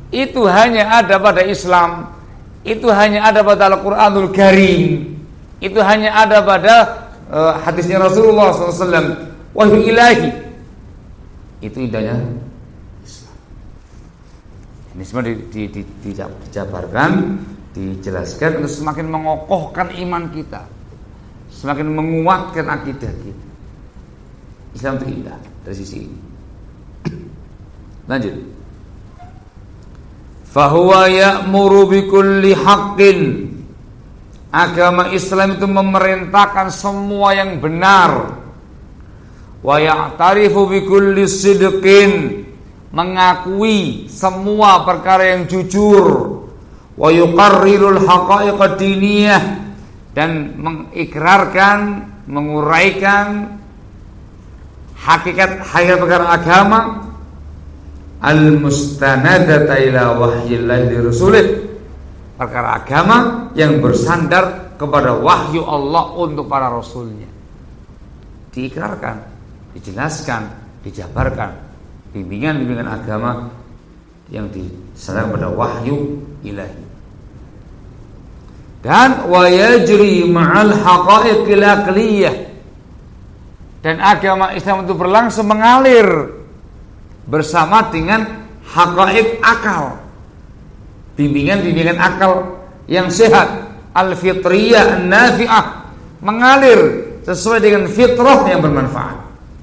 itu hanya ada pada Islam, itu hanya ada pada Al-Quranul Karim, itu hanya ada pada hadisnya Rasulullah SAW, wahyu ilahi. Itu indahnya Islam. Ini semua dijabarkan, dijelaskan untuk semakin mengokohkan iman kita, semakin menguatkan akidah kita. Islam itu indah dari sisi ini. Lanjut. Fahuwa ya'muru bikulli haqqin. Agama Islam itu memerintahkan semua yang benar. Wa ya'tarifu bikulli sidqin, mengakui semua perkara yang jujur. Wa yuqarrirul haqa'iq diniyah, dan mengikrarkan, menguraikan hakikat perkara agama al-mustanadata ila wahyillahi li rasulih, perkara agama yang bersandar kepada wahyu Allah untuk para rasulnya. Diikrarkan, dijelaskan, dijabarkan bimbingan-bimbingan agama yang disandar pada wahyu ilahi. Dan wa yajri ma'al haqa'iqil aqliyah, dan agama Islam itu berlangsung mengalir bersama dengan haqa'iq akal, bimbingan-bimbingan akal yang sehat, al-fitriyah an-nafi'ah, mengalir sesuai dengan fitrah yang bermanfaat.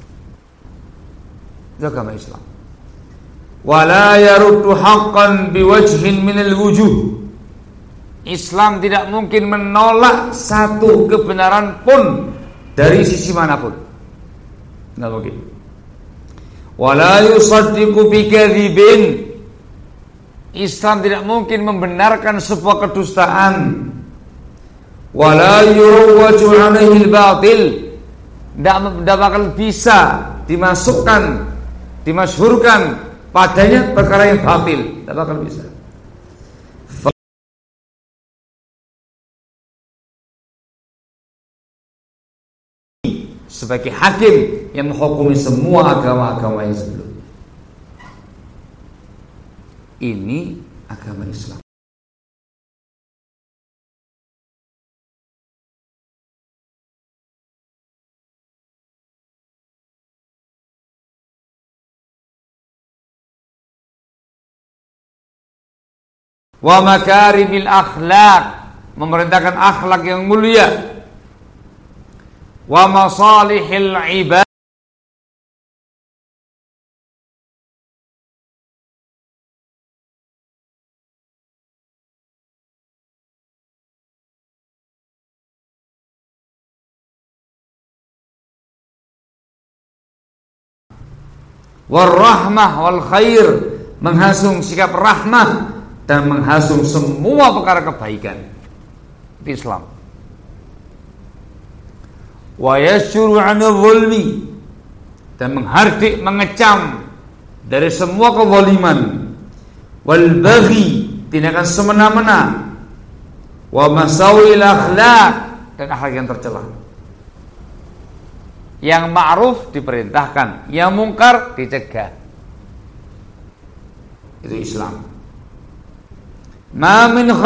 Itu agama Islam. Wala yaruddu haqqan biwajhin minal wujuh. Islam tidak mungkin menolak satu kebenaran pun dari sisi manapun. Tidak mungkin. Wala yusaddiqu bikadzibin. Islam tidak mungkin membenarkan sebuah kedustaan. Wala yurawwaju 'alaihi al-batil. Tidak bakal bisa dimasukkan, dimasyhurkan padanya perkara yang batil. Tidak bakal bisa. Sebagai hakim yang menghukumi semua agama-agama yang sebelumnya. Ini agama Islam. Wa makarimil akhlaq, memerintahkan akhlak yang mulia. Wa masalihil ibad, warahmah wal khair, menghasung sikap rahmah dan menghasung semua perkara kebaikan. Itu Islam. Wa yasyuru 'anil zulmi, dan menghardik, mengecam dari semua kezaliman. Wal baghi, tindakan semena-mena. Wa masawil akhlaq, dan akhlak yang tercela. Yang ma'ruf diperintahkan, yang mungkar dicegah. Itu Islam. Ma min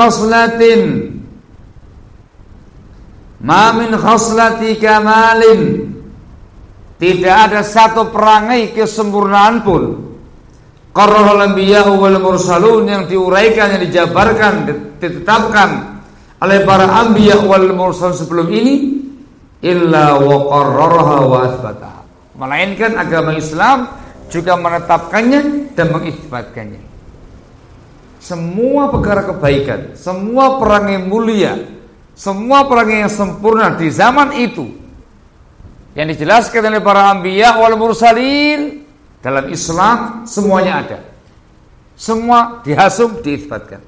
khaslati kamalin, tidak ada satu perangai kesempurnaan pun qarrarul anbiya wal mursalun, yang diuraikan, yang dijabarkan, ditetapkan oleh para anbiya wal mursal sebelum ini, illa wa qarraraha wa athbataha, melainkan agama Islam juga menetapkannya dan mengisbatkannya. Semua perkara kebaikan, semua perangai mulia, semua perangai yang sempurna di zaman itu yang dijelaskan oleh para anbiya wal mursalin, dalam Islam semuanya ada. Semua dihasum, diisbatkan.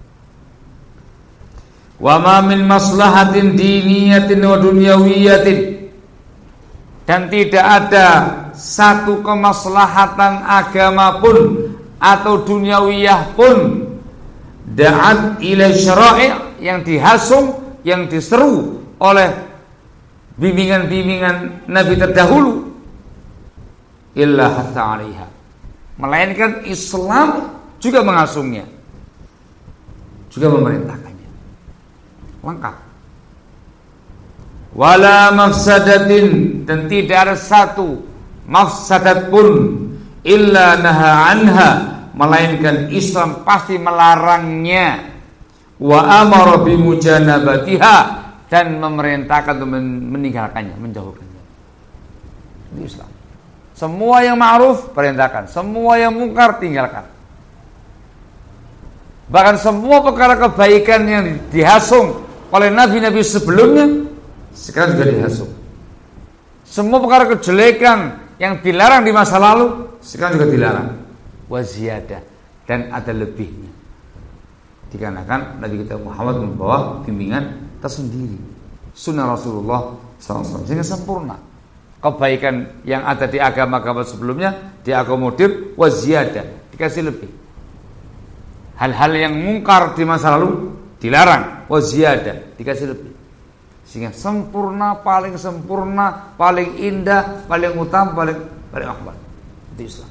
Wa ma min maslahatin diniyatin wa dunyawiyatin, dan tidak ada satu kemaslahatan agama pun atau duniawiyah pun da'at ila syara'i', yang dihasung, yang diseru oleh bimbingan-bimbingan Nabi terdahulu, illa hatta 'alaiha, melainkan Islam juga mengasuhnya, juga memerintahkannya. Lengkap. Wala mafsadatin, dan tidak ada satu mafsadat pun illa naha anha, melainkan Islam pasti melarangnya. Wa amara bi mujanabatiha, dan memerintahkan untuk meninggalkannya, menjauhkannya. Itu Islam. Semua yang ma'ruf perintahkan, semua yang mungkar tinggalkan. Bahkan semua perkara kebaikan yang dihasung oleh nabi-nabi sebelumnya sekarang juga dihasung. Semua perkara kejelekan yang dilarang di masa lalu sekarang juga dilarang. Wa ziyadah, dan ada lebihnya. Dikarenakan Nabi kita Muhammad membawa bimbingan tersendiri, sunnah Rasulullah SAW, sehingga sempurna. Kebaikan yang ada di agama-agama sebelumnya diakomodir, wa ziyadah, dikasih lebih. Hal-hal yang mungkar di masa lalu dilarang, wa ziyadah, dikasih lebih. Sehingga sempurna, paling sempurna, paling indah, paling utama, paling akbar. Itu Islam.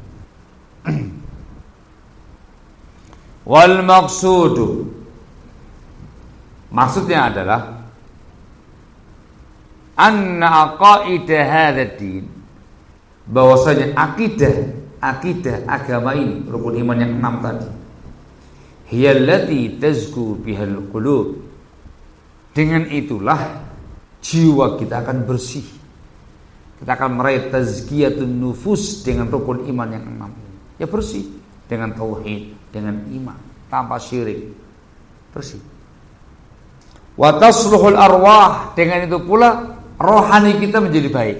Wal maqsudu, maksudnya adalah anna aqaidah hadzal din, bahwasanya akidah agama ini, rukun iman yang 6 tadi, hiyallati tazku bihal qulub, dengan itulah jiwa kita akan bersih. Kita akan meraih tazkiyatun nufus dengan rukun iman yang 6. Ya bersih dengan tauhid, dengan iman, tanpa syirik, bersih. Wa tasluhul arwah, dengan itu pula rohani kita menjadi baik.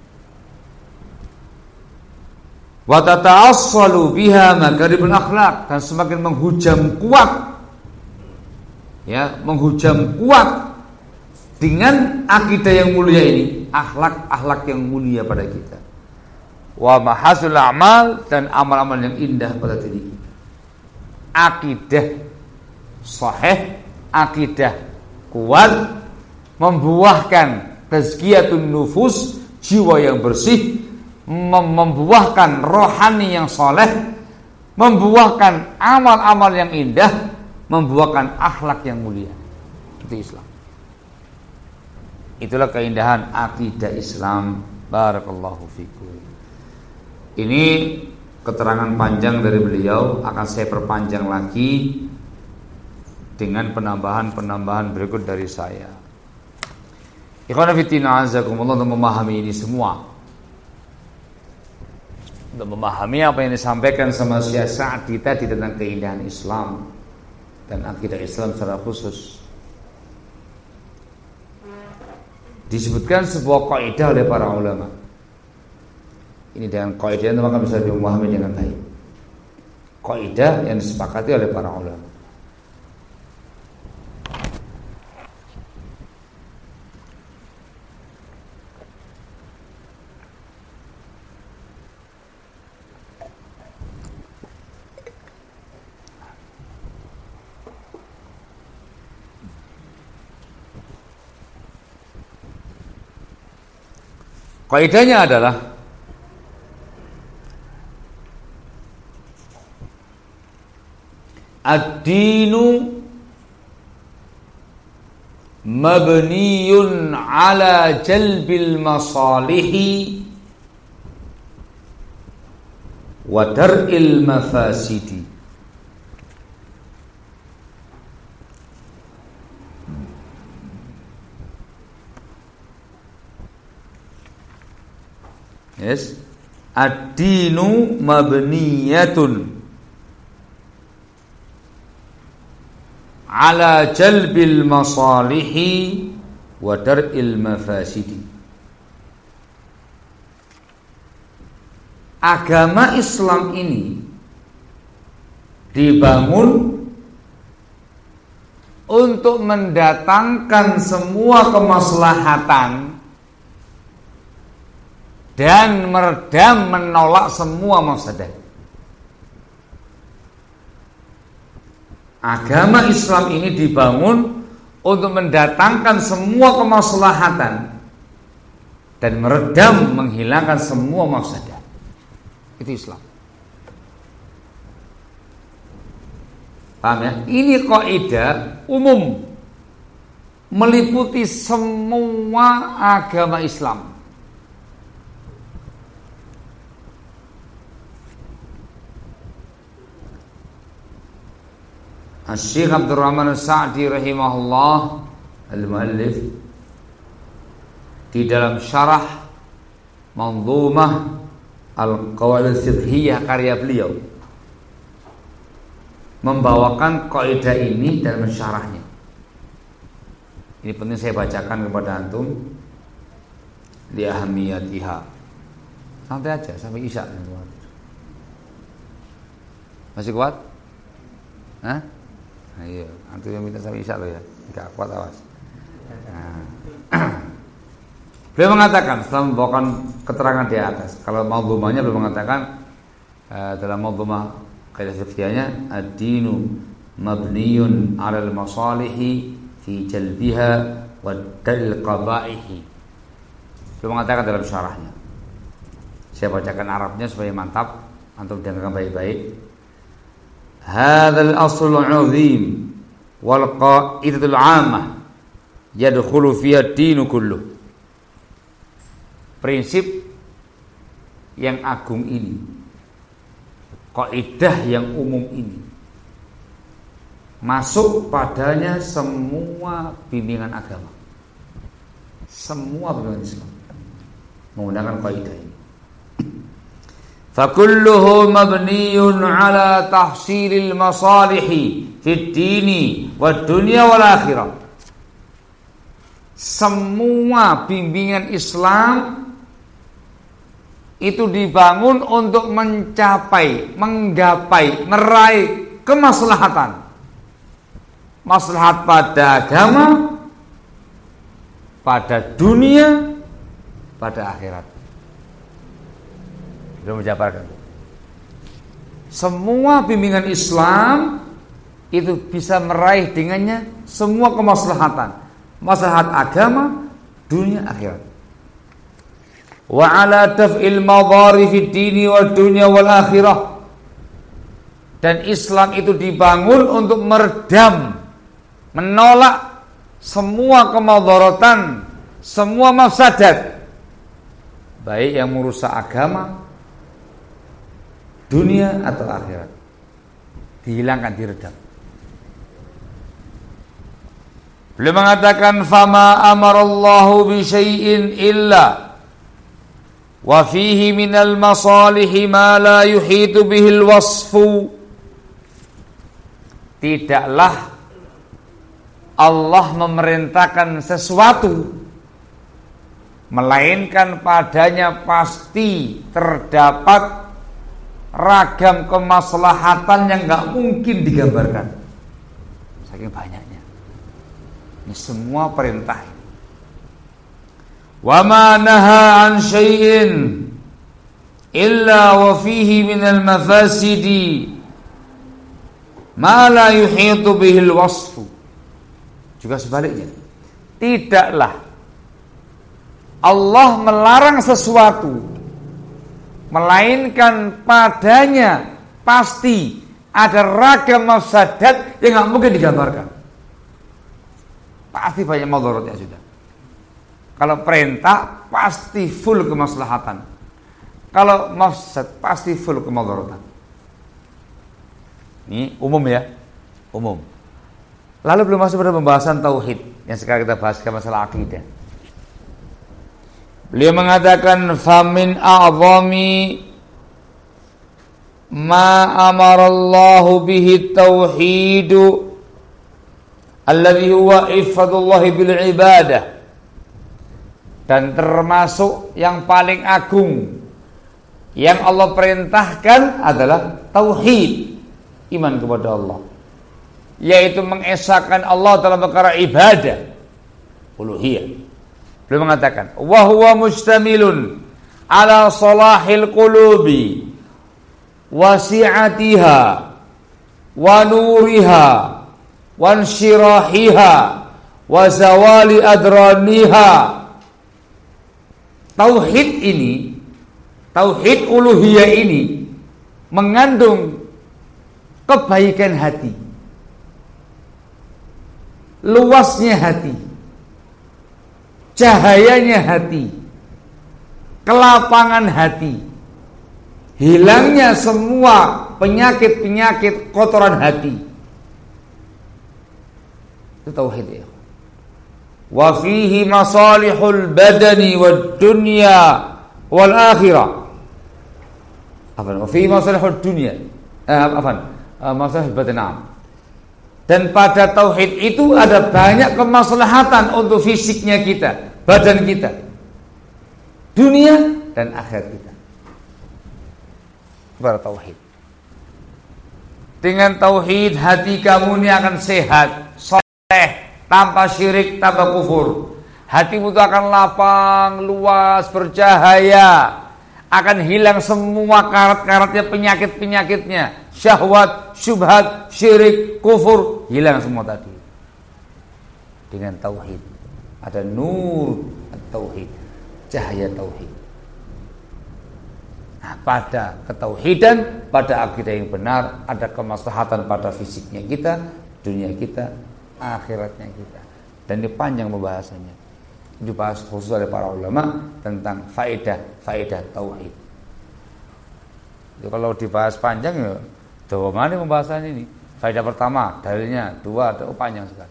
Wa tata'assalu biha makaribul akhlak, dan semakin menghujam kuat, ya, menghujam kuat dengan akidah yang mulia ini, akhlak yang mulia pada kita. Wa mahasul amal, dan amal-amal yang indah pada diri kita. Akidah sahih, akidah kuat membuahkan tazkiyatun nufus, jiwa yang bersih, membuahkan rohani yang soleh, membuahkan amal-amal yang indah, membuahkan akhlak yang mulia. Itu Islam. Itulah keindahan akidah Islam. Barakallahu fikum. Ini keterangan panjang dari beliau, akan saya perpanjang lagi dengan penambahan berikut dari saya. Ikhwan fillah azakumullah, untuk memahami ini semua, untuk memahami apa yang disampaikan sama Syekh Sa'di tadi tentang keindahan Islam dan akidah Islam secara khusus, disebutkan sebuah kaidah oleh para ulama. Ini dengan kaidah itu maka bisa dimahami dengan baik. Kaidah yang disepakati oleh para ulama. Kaidahnya adalah ad-dinu mabniyun ala jalbil masalihi wa dar'il mafasidi. Yes, ad-dinu mabniyatun ala jalbil masalihi wa dar'il mafasidi. Agama Islam ini dibangun untuk mendatangkan semua kemaslahatan dan meredam, menolak semua mafsadah. Agama Islam ini dibangun untuk mendatangkan semua kemaslahatan dan meredam, menghilangkan semua mafsadah. Itu Islam. Paham ya? Ini kaidah umum meliputi semua agama Islam. Syekh Abdurrahman As-Sa'di rahimahullah al-muallif di dalam syarah Manzumah Al-Qawaid Al-Fiqhiyah karya beliau membawakan kaidah ini dalam syarahnya. Ini penting saya bacakan kepada antum li ahamiyatiha. Santai aja sampai isya. Masih kuat? Hah? Ayo, antum yang minta sampai isya loh ya. Enggak kuat awas. Nah. Beliau mengatakan setelah membawakan keterangan di atas, kalau manzumahnya beliau mengatakan dalam manzumah kaidah fiqhiyahnya ad-dinu mabniyun 'alal masalihi fi jalbiha wa dal qabaihi. Beliau mengatakan dalam syarahnya. Saya bacakan Arabnya supaya mantap, antum dengarkan baik-baik. Hadzal aslul 'azim wal qaidatul 'ammah yadkhulu fiha ad-dinu kulluh. Prinsip yang agung ini, kaidah yang umum ini, masuk padanya semua bimbingan agama, semua bimbingan Islam menggunakan kaidah ini. Fakulluhu mabniyun ala tahsilil masalihi fid dini wad dunya wal akhirah. Semua bimbingan Islam itu dibangun untuk mencapai, menggapai, meraih kemaslahatan. Maslahat pada agama, pada dunia, pada akhirat. Sudah menjabarkan. Semua bimbingan Islam itu bisa meraih dengannya semua kemaslahatan. Maslahat agama, dunia, akhirat. Wa ala daf'il madhari fid dini wad dunya wal akhirah. Dan Islam itu dibangun untuk meredam, menolak semua kemadharatan, semua mafsadat, baik yang merusak agama, dunia atau akhirat. Dihilangkan, diredam. Beliau mengatakan fama amarallahu bi syai'in illa wa fihi minal masalihi ma la yuhitu bihil wasfu. Tidaklah Allah memerintahkan sesuatu melainkan padanya pasti terdapat ragam kemaslahatan yang enggak mungkin digambarkan. Saking banyaknya. Ini semua perintah. Wa ma naha an syai'in illa wa fihi minal mafasidi ma la yuhitu bihil wasfu. Juga sebaliknya, tidaklah Allah melarang sesuatu melainkan padanya pasti ada ragam mafsadat yang enggak mungkin digambarkan. Pasti banyak madaratnya sudah. Kalau perintah pasti full kemaslahatan. Kalau mafsad pasti full kemudaratan. Ini umum ya, umum. Lalu belum masuk pada pembahasan tauhid yang sekarang kita bahas ke masalah akidah. Beliau mengatakan famin a'zami ma amarallahu bihi tauhidu alladhi huwa ifradullahi bil ibadah. Dan termasuk yang paling agung yang Allah perintahkan adalah tauhid, iman kepada Allah, yaitu mengesahkan Allah dalam perkara ibadah, uluhiyah. Beliau mengatakan wa huwa mustamilun ala salahil qulubi wasi'atiha wa nuriha wa insyirahiha wa zawali adraniha. Tauhid ini, tauhid uluhiyah ini mengandung kebaikan hati, luasnya hati, cahayanya hati, kelapangan hati, hilangnya semua penyakit-penyakit kotoran hati. Itu tauhid ya. Wa fihi masalihul badani wad dunya wal akhirah. Wa fihi masalihul dunya. Masalihul badan. Dan pada tauhid itu ada banyak kemaslahatan untuk fisiknya kita, badan kita, dunia dan akhirat kita. Pada tauhid. Dengan tauhid hati kamu ini akan sehat, soleh, tanpa syirik, tanpa kufur. Hatimu itu akan lapang, luas, bercahaya. Akan hilang semua karat-karatnya, penyakit-penyakitnya, syahwat, syubhat, syirik, kufur, hilang semua tadi. Dengan tauhid. Ada nur tauhid, cahaya tauhid. Nah, pada ketauhidan, pada akidah yang benar, ada kemaslahatan pada fisiknya kita, dunia kita, akhiratnya kita. Dan ini panjang pembahasannya. Dibahas khusus oleh para ulama tentang faedah tauhid. Jadi kalau dibahas panjang ya, dawa mana pembahasan ini? Faedah pertama, dalilnya, dua, panjang sekali.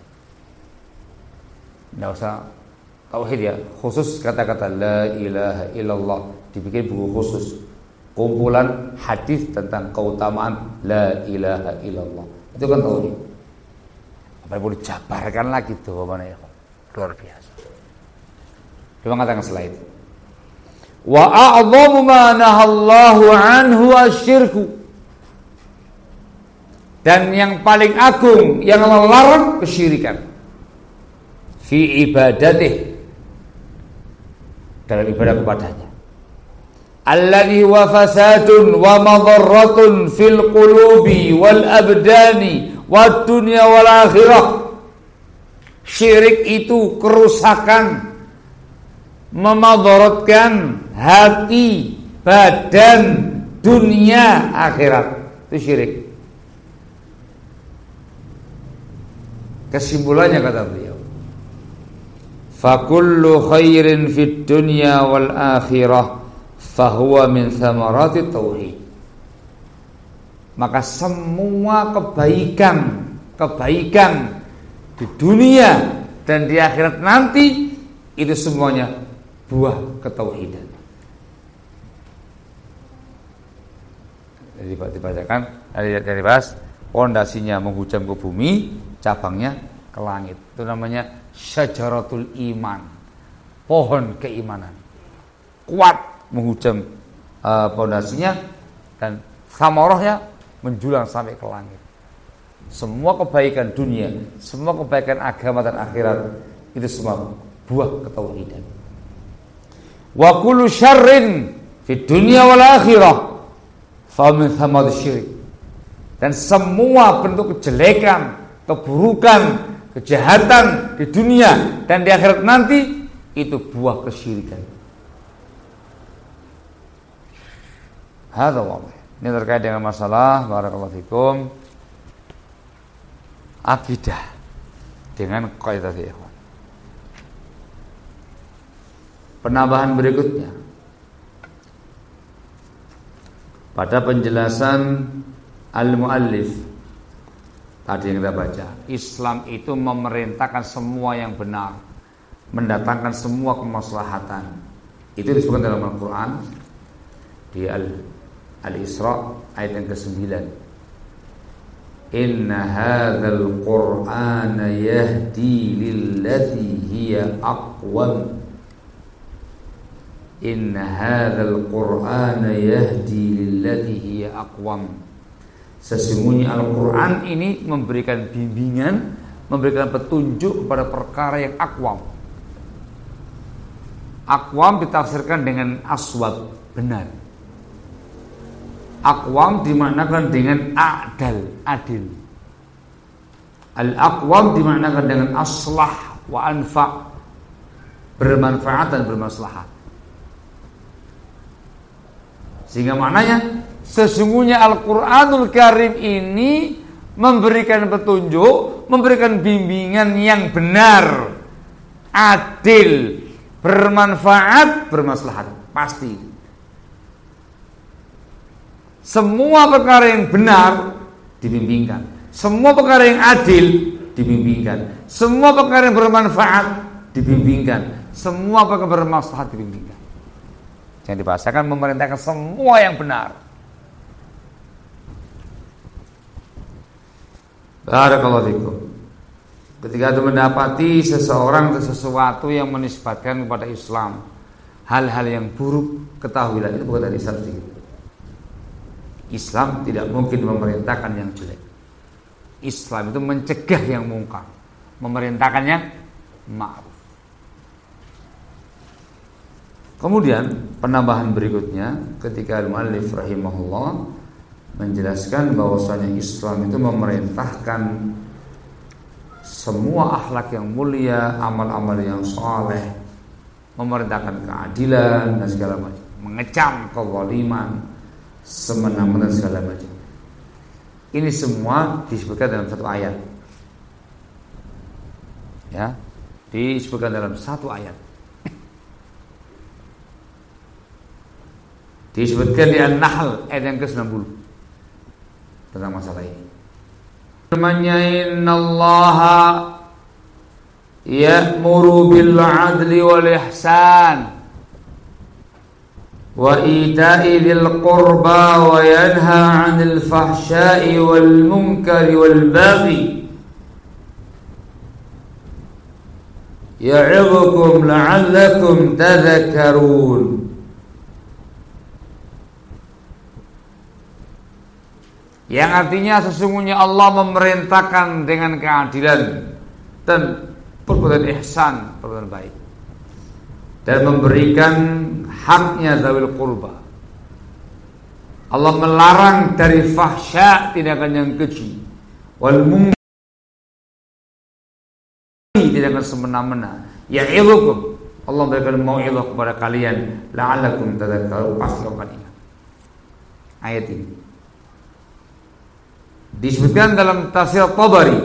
Tidak usah tauhid ya, khusus kata-kata la ilaha illallah, dibikin buku khusus. Kumpulan hadis tentang keutamaan la ilaha illallah. Itu kan tauhid. Apa boleh jabarkan lagi tuh mana ya? Luar biasa. Dia mengatakan selain wa a'dhamu ma nahallahu anhu asyirku. Dan yang paling agung yang Allah larang kesyirikan fi ibadatih, dalam ibadah kepadanya. Alladhi wa fasadun wa madharratun fil qulubi wal abdani wad dunya wal akhirah. Syirik itu kerusakan, memadharatkan hati, badan, dunia, akhirat. Itu syirik. Kesimpulannya kata beliau, fa kullu khairin fid dunya wal akhirah fahuwa min thamarati tauhid. Maka semua kebaikan di dunia dan di akhirat nanti itu semuanya buah ketauhidan. Jadi dibacakan dari bahas pondasinya menghujam ke bumi, cabangnya ke langit. Itu namanya syajaratul iman, pohon keimanan. Kuat menghujam pondasinya dan samarahnya menjulang sampai ke langit. Semua kebaikan dunia, semua kebaikan agama dan akhirat itu semua buah ketauhidan. Wa kullu syarrin fid dunya wal akhirah fa min thamarati syirik. Dan semua bentuk kejelekan, keburukan, kejahatan di dunia dan di akhirat nanti itu buah kesyirikan. Hadza wadah. Ini terkait dengan masalah barakallahu fikum akidah dengan kaidah ikhwan. Penambahan berikutnya pada penjelasan al-muallif tadi yang kita baca, Islam itu memerintahkan semua yang benar, mendatangkan semua kemaslahatan. Itu disebutkan dalam Al-Quran di Al-Isra ayat yang ke-9. Inna hadzal Qur'ana yahdi lillati hiya aqwam. Inna hadzal Qur'ana yahdi lillati hiya aqwam. Sesungguhnya Al-Qur'an ini memberikan bimbingan, memberikan petunjuk kepada perkara yang aqwam. Aqwam ditafsirkan dengan aswab, benar. Aqwam dimaknakan dengan adil. Al-aqwam dimaknakan dengan aslah wa anfa', bermanfaat dan bermaslahat. Sehingga maknanya sesungguhnya Al-Qur'anul Karim ini memberikan petunjuk, memberikan bimbingan yang benar, adil, bermanfaat, bermaslahat. Pasti. Semua perkara yang benar dibimbingkan. Semua perkara yang adil dibimbingkan. Semua perkara yang bermanfaat dibimbingkan. Semua perkara bermaslahat dibimbingkan. Yang dibahasakan memerintahkan semua yang benar. Barakallahu fikum. Ketika itu mendapati seseorang atau sesuatu yang menisbatkan kepada Islam hal-hal yang buruk, ketahuilah itu bukan dari Islam sedikit. Islam tidak mungkin memerintahkan yang jelek. Islam itu mencegah yang mungkar, memerintahkan yang ma'ruf. Kemudian penambahan berikutnya ketika al-muallif rahimahullah menjelaskan bahwasanya Islam itu memerintahkan semua akhlak yang mulia, amal-amal yang saleh, memerintahkan keadilan dan segala macam, mengecam kezaliman, semena-mena segala macam. Ini semua disebutkan dalam satu ayat. Ya, disebutkan dalam satu ayat. Disebutkan di An-Nahl ayat yang ke-90 tentang masalah ini. Firman-Nya, innallaha ya'muru bil 'adli wal ihsan wa ita'i dzil qurba wa yanha 'anil fahsya'i wal munkari wal baghi ya'idhukum la'allakum tadhakkarun. Yang artinya sesungguhnya Allah memerintahkan dengan keadilan dan perbuatan ihsan, perbuatan baik, dan memberikan haknya dzawil qurba. Allah melarang dari fahsya, tindakan yang keji, wal munkar, tindakan semena-mena. Ya'idhukum, Allah memberikan mau'izah kepada kalian, la'allakum tadhakkarun, pasti akan ingat. Ayat ini disebutkan dalam tafsir Tabari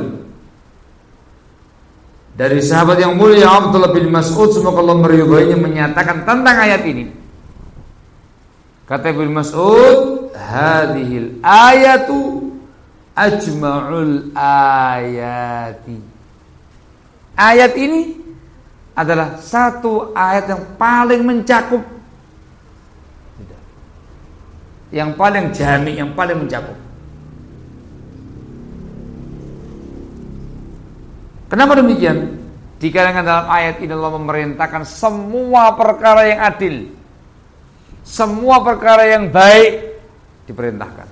dari sahabat yang mulia Abdullah bin Mas'ud, semoga Allah meridhoinya, menyatakan tentang ayat ini. Kata bin Mas'ud, hadhil ayatu ajma'ul ayati. Ayat ini adalah satu ayat yang paling mencakup, yang paling jami', yang paling mencakup. Kenapa demikian? Dikarenakan dalam ayat ini Allah memerintahkan semua perkara yang adil, semua perkara yang baik diperintahkan,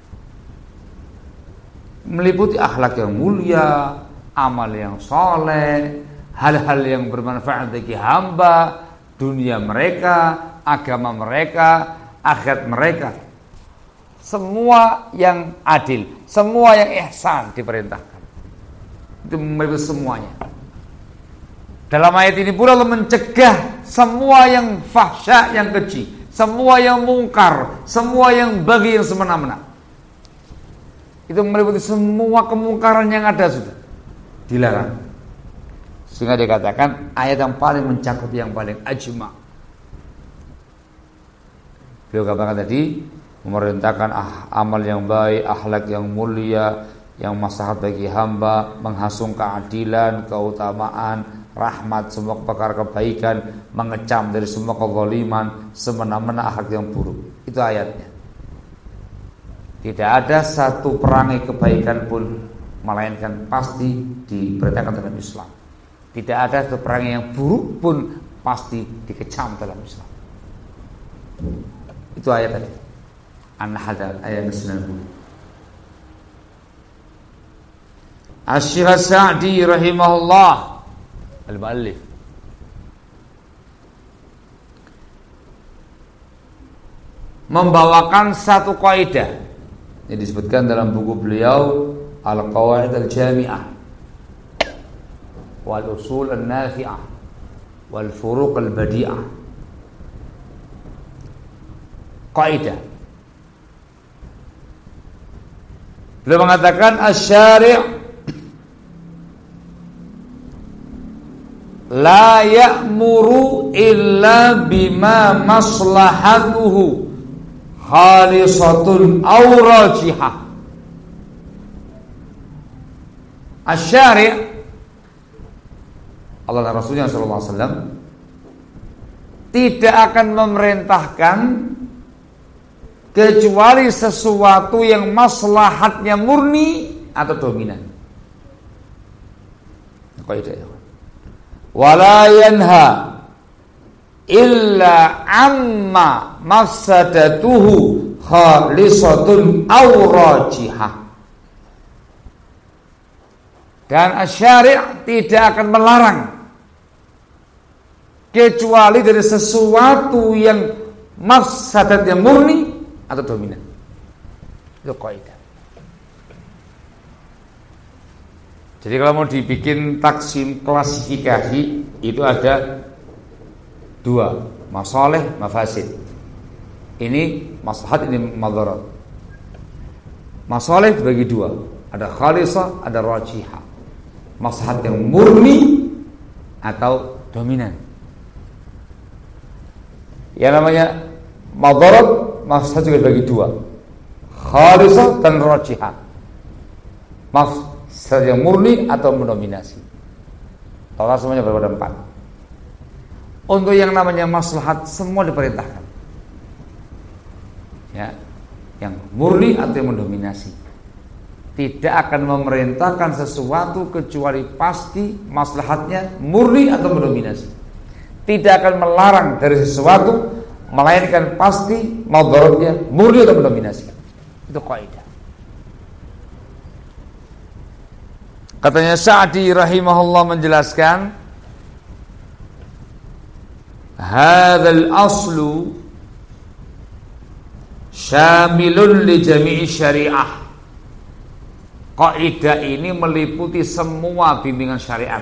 meliputi akhlak yang mulia, amal yang soleh, hal-hal yang bermanfaat bagi hamba, dunia mereka, agama mereka, akhirat mereka. Semua yang adil, semua yang ihsan diperintahkan. Itu meliputi semuanya. Dalam ayat ini pula Allah mencegah semua yang fahsya, yang keji, semua yang mungkar, semua yang bagi, yang semena-mena. Itu meliputi semua kemungkaran yang ada, sudah dilarang. Sehingga dikatakan ayat yang paling mencakup, yang paling ajma'. Beliau katakan tadi memerintahkan amal yang baik, akhlak yang mulia, yang maslahat bagi hamba, menghasung keadilan, keutamaan, rahmat, semua perkara kebaikan, mengecam dari semua kezaliman, semena-mena akhlak yang buruk. Itu ayatnya. Tidak ada satu perangai kebaikan pun melainkan pasti diperintahkan dalam Islam. Tidak ada satu perangai yang buruk pun pasti dikecam dalam Islam. Itu ayat tadi. An-Nahl ayat 90. Asy-Syaikh Sa'di rahimahullah al-muallif membawakan satu kaidah yang disebutkan dalam buku beliau Al-Qawaid Al-Jami'ah wal Usul An-Nafi'ah wal Furuq Al-Badi'ah. Kaidah beliau mengatakan asy-syari' la ya'muru illa bima maslahatuhu khalisatun aw rajihah. Asy-syari' Allah dan Rasulnya sallallahu alaihi wasallam tidak akan memerintahkan kecuali sesuatu yang maslahatnya murni atau dominan. Kaidah. Wala yanha illa amma mafsadatuhu khalisatun aw rajihah. Dan asy-syari' tidak akan melarang kecuali dari sesuatu yang mafsadatnya murni atau dominan. Itu kaidah. Jadi kalau mau dibikin taksim klasifikasi itu ada dua, masalih, mafasid. Ini maslahat, ini madarat. Masalih dibagi dua, ada khalisah, ada rajihah. Maslahat yang murni atau dominan. Yang namanya madarat, maslahat juga dibagi dua, khalisah dan rajihah. Maslahat yang murni atau mendominasi. Total semuanya berapa? 4. Untuk yang namanya maslahat semua diperintahkan. Ya, yang murni atau yang mendominasi. Tidak akan memerintahkan sesuatu kecuali pasti maslahatnya murni atau mendominasi. Tidak akan melarang dari sesuatu melainkan pasti madaratnya murni atau mendominasi. Itu kaidah. Katanya Sa'di rahimahullah menjelaskan, hadzal aslu syamilun li jami'i syariah. Kaidah ini meliputi semua bimbingan syariat.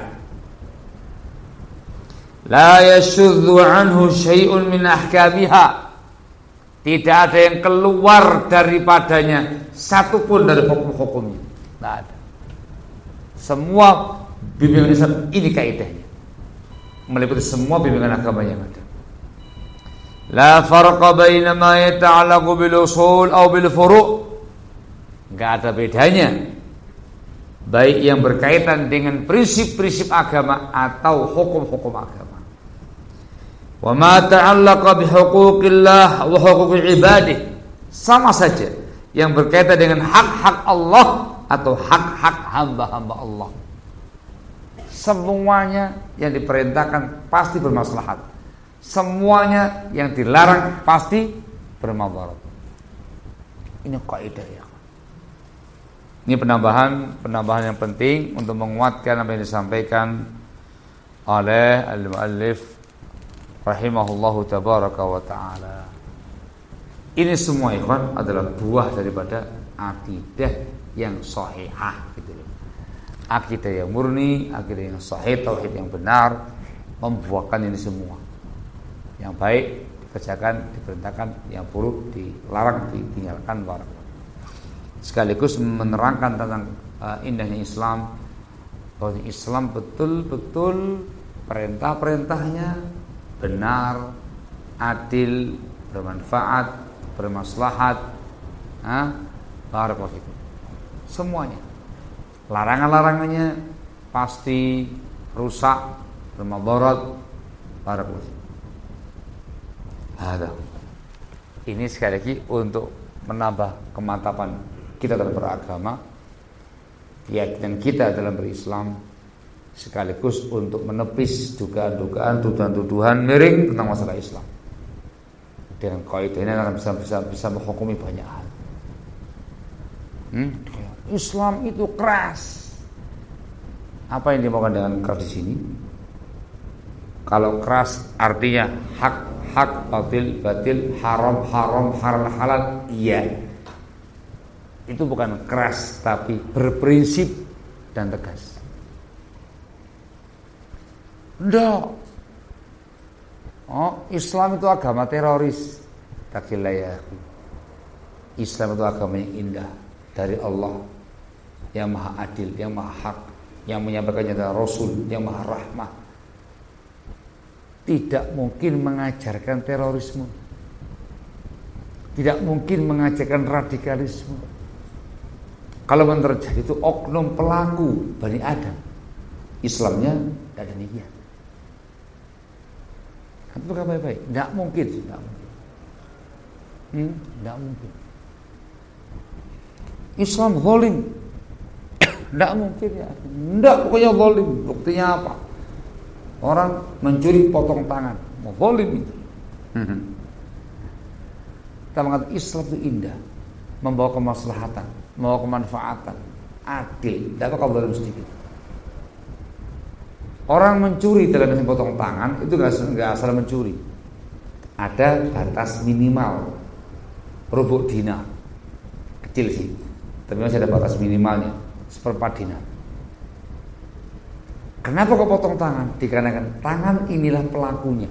La yashuddu anhu syai'un min ahkamiha. Tidak ada yang keluar daripadanya satupun dari hukum-hukumnya. Tidak ada. Semua bimbingan Islam ini kaidahnya, meliputi semua bimbingan agama yang ada. La farqa baina ma yata'allaqu bil usul aw bil furu'. Enggak ada bedanya baik yang berkaitan dengan prinsip-prinsip agama atau hukum-hukum agama. Wa ma ta'allaqa bi huquqillah wa huquqi ibadih. Sama saja yang berkaitan dengan hak-hak Allah atau hak-hak hamba-hamba Allah. Semuanya yang diperintahkan pasti bermaslahat. Semuanya yang dilarang pasti bermadarat. Ini kaidah ya. Ini penambahan yang penting untuk menguatkan apa yang disampaikan oleh al-muallif rahimahullahu tabaraka wa taala. Ini semua ikhwan adalah buah daripada akidah yang sahihah gitu loh. Akidah yang murni, akidah yang sahih, tauhid yang benar membuahkan ini semua. Yang baik dikerjakan, diperintahkan, yang buruk dilarang, ditinggalkan. Sekaligus menerangkan tentang indahnya Islam, bahwa Islam betul-betul perintah-perintahnya benar, adil, bermanfaat, bermaslahat, barakallahu fikum. Semuanya. Larangan-larangannya pasti rusak, bermadarat, barakallahu fikum. Ini sekali lagi untuk menambah kemantapan kita dalam beragama, keyakinan kita dalam berislam, sekaligus untuk menepis dugaan-dugaan, tuduhan-tuduhan miring tentang masalah Islam. Dengan kaidah ini akan bisa menghukumi banyak hal. Islam itu keras. Apa yang dimaukan dengan keras di sini? Kalau keras artinya hak, batil, haram, halal, iya. Itu bukan keras, tapi berprinsip dan tegas. Ndak. Islam itu agama teroris. Takillah ya. Islam itu agama yang indah dari Allah, yang maha adil, yang maha hak, yang menyampaikannya adalah Rasul yang maha rahmah. tidak mungkin mengajarkan terorisme, tidak mungkin mengajarkan radikalisme. Kalau yang terjadi itu oknum pelaku Bani Adam, Islamnya tidak demikian. Itu baik-baik, tidak mungkin, tidak mungkin. Tidak mungkin. Islam zalim, tidak mungkin ya. Tidak, pokoknya zalim. Buktinya apa? Orang mencuri potong tangan, mau zalim itu. Kita mengatakan Islam itu indah, membawa kemaslahatan, membawa kemanfaatan, adil, tidak bakal zalim sedikit. Orang mencuri dalam potong tangan itu nggak asal mencuri, ada batas minimal, rubuk dinar, kecil sih, tapi masih ada batas minimalnya, 1/4 dinar. Kenapa kok potong tangan? Dikarenakan tangan inilah pelakunya.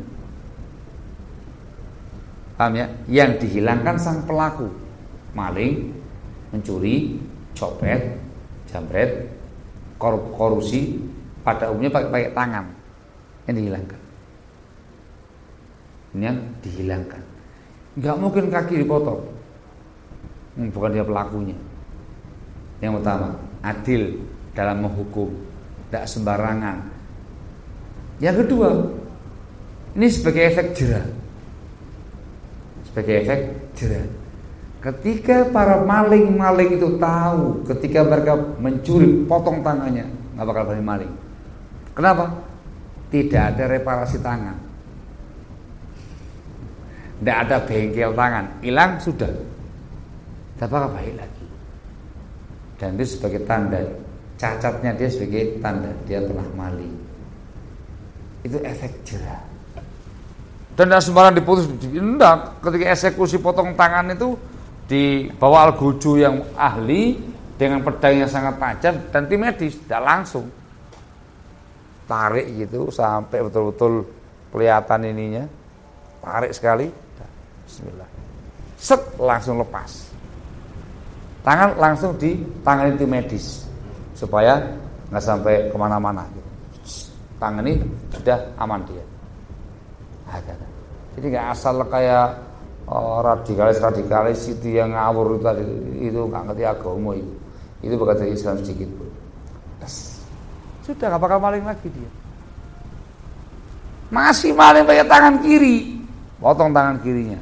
Paham ya? Yang dihilangkan sang pelaku, maling, mencuri, copet, jambret, korupsi. Pada umumnya pakai tangan yang dihilangkan. Ini yang dihilangkan. Nggak mungkin kaki dipotong. Bukan dia pelakunya. Yang pertama, adil dalam menghukum, tidak sembarangan. Yang kedua, ini sebagai efek jerah. Sebagai efek jerah. Ketika para maling-maling itu tahu, ketika mereka mencuri, potong tangannya, nggak bakal berani maling. Kenapa? Tidak ada reparasi tangan, tidak ada bengkel tangan, hilang sudah, tidak bakal baik lagi. Dan itu sebagai tanda, cacatnya dia sebagai tanda dia telah maling. Itu efek jerah. Dan tidak sembarang diputus. Tidak, ketika eksekusi potong tangan itu dibawa algojo yang ahli dengan pedang yang sangat tajam dan tim medis, tidak langsung. Tarik gitu sampai betul-betul kelihatan ininya, tarik sekali, bismillah, set, langsung lepas, tangan langsung ditangani tim medis supaya nggak sampai kemana-mana gitu. Tangan ini sudah aman dia. Jadi nggak asal kayak radikalis itu yang ngawur tadi, itu nggak ngerti agama itu bukan dari Islam sedikit pun. Sudah nggak bakal maling lagi dia. Masih maling pakai tangan kiri, potong tangan kirinya.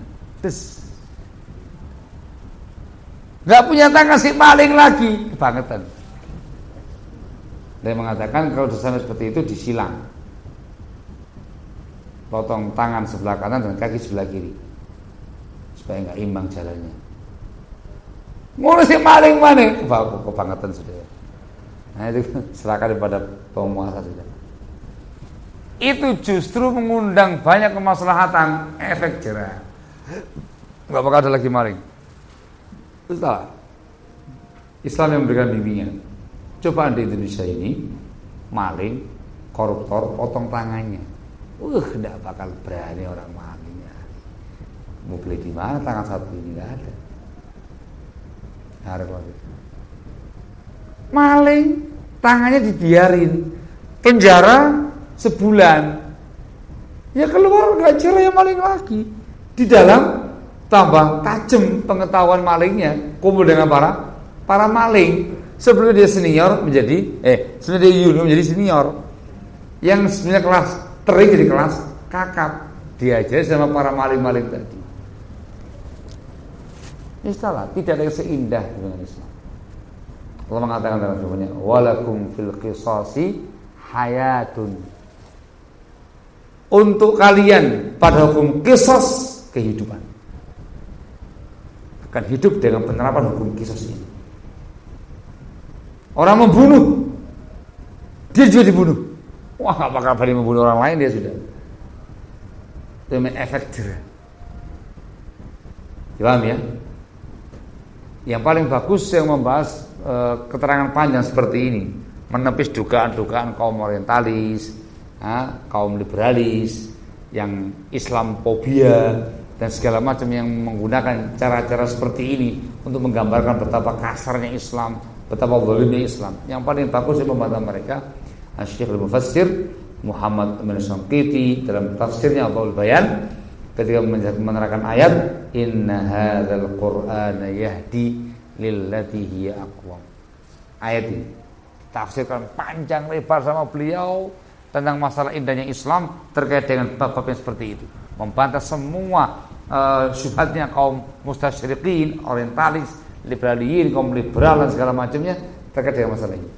Nggak punya tangan si maling lagi, kebangetan. Dia mengatakan kalau dosa seperti itu disilang, potong tangan sebelah kanan dan kaki sebelah kiri, supaya nggak imbang jalannya. Mulai si maling mana? Kebangetan sudah. Nah itu serahkan kepada penguasa sudah. Itu justru mengundang banyak kemaslahatan, efek jerah. Nggak bakal ada lagi maling. Itu salah. Islam yang memberikan bimbingan. Cobaan di Indonesia ini, maling, koruptor, potong tangannya. Nggak bakal berani orang malingnya. Mau beli di mana tangan satu ini nggak ada. Harus lagi. Maling, tangannya dibiarin, penjara sebulan, ya keluar nggak cerai maling lagi. Di dalam tambah tajam pengetahuan malingnya, kumpul dengan para maling. Sebelumnya dia senior sebenarnya dia junior menjadi senior, yang sebenarnya kelas teri jadi kelas kakap, diajari sama para maling-maling tadi. Ini salah, tidak ada yang seindah dengan Islam. Allah mengatakan dalam firman-Nya, walakum fil qisasi hayatun. Untuk kalian pada hukum qisas kehidupan. Akan hidup dengan penerapan hukum qisas ini. Orang membunuh, dia juga dibunuh. Wah, gak bakal berani membunuh orang lain dia sudah. Itu efek jerah. Paham ya? Yang paling bagus yang membahas keterangan panjang seperti ini, menepis dugaan-dugaan kaum orientalis, kaum liberalis, yang Islamfobia dan segala macam yang menggunakan cara-cara seperti ini untuk menggambarkan betapa kasarnya Islam, betapa zalimnya Islam. Yang paling bagus yang membantah mereka Syekh al-Mufassir Muhammad bin Syanqiti dalam tafsirnya Adwaul Bayan ketika menerangkan ayat inna hadzal qur'ana yahdi lillati hiya aqwam. Ayat ini tafsirkan panjang lebar sama beliau tentang masalah indahnya Islam terkait dengan bab-bab yang seperti itu, membantah semua syubhatnya kaum mustasyriqin, orientalis, liberaliin, kaum liberal dan segala macamnya terkait dengan masalah ini.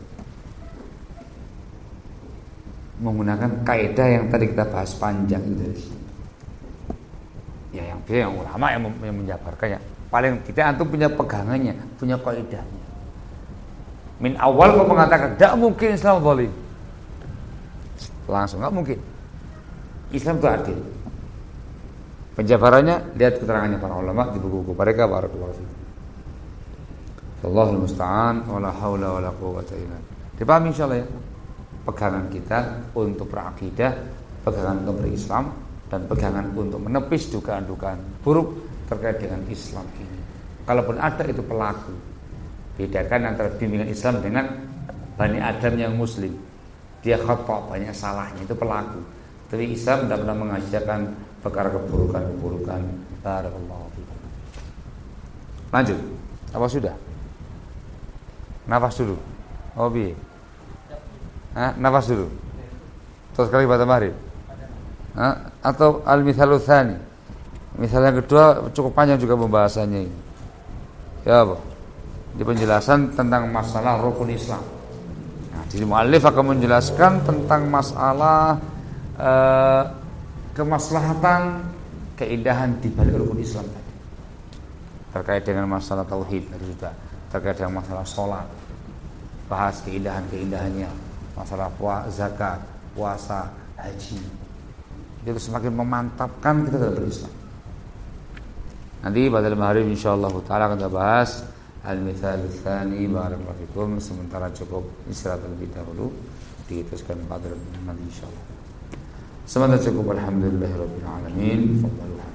Menggunakan kaidah yang tadi kita bahas panjang itu dari sini. Ya yang ulama yang menjabarkannya. Paling kita antum punya pegangannya, punya kaidahnya. Min awal kau mengatakan tidak mungkin Islam zalim. Langsung enggak mungkin. Islam itu adil. Penjabarannya lihat keterangannya para ulama di buku-buku mereka. Barakallahu fiikum. Allahul musta'an wala haula wala quwwata illa billah. Dipahami insyaallah ya. Pegangan kita untuk berakidah, pegangan untuk berislam, dan pegangan untuk menepis dugaan-dugaan buruk terkait dengan Islam ini. Kalaupun ada itu pelaku. Bedakan antara bimbingan Islam dengan Bani Adam yang Muslim. Dia khata, banyak salahnya, itu pelaku. Tapi Islam tidak pernah mengajarkan perkara keburukan-keburukan. Barakallahu fiikum. Lanjut. Apa sudah? Nafas dulu. Oh biye. Nafas dulu. Terus kali baca maghrib. Atau al-mithalu tsani. Misal yang kedua cukup panjang juga pembahasannya ini. Ya apa? Di penjelasan tentang masalah rukun Islam. Nah, di muallif akan menjelaskan tentang masalah kemaslahatan, keindahan di balik rukun Islam tadi. Terkait dengan masalah tauhid tadi sudah, terkait dengan masalah sholat, bahas keindahan-keindahannya, masalah zakat, puasa, haji. Itu semakin memantapkan kita dalam berislam. Nanti pada maghrib insyaallah taala akan kita bahas al-mithal tsani. Barakallahu fikum. Sementara cukup istirahat terlebih dahulu, diteruskan pada nanti insyaallah. Sementara cukup alhamdulillahirabbil alamin. Fadhlu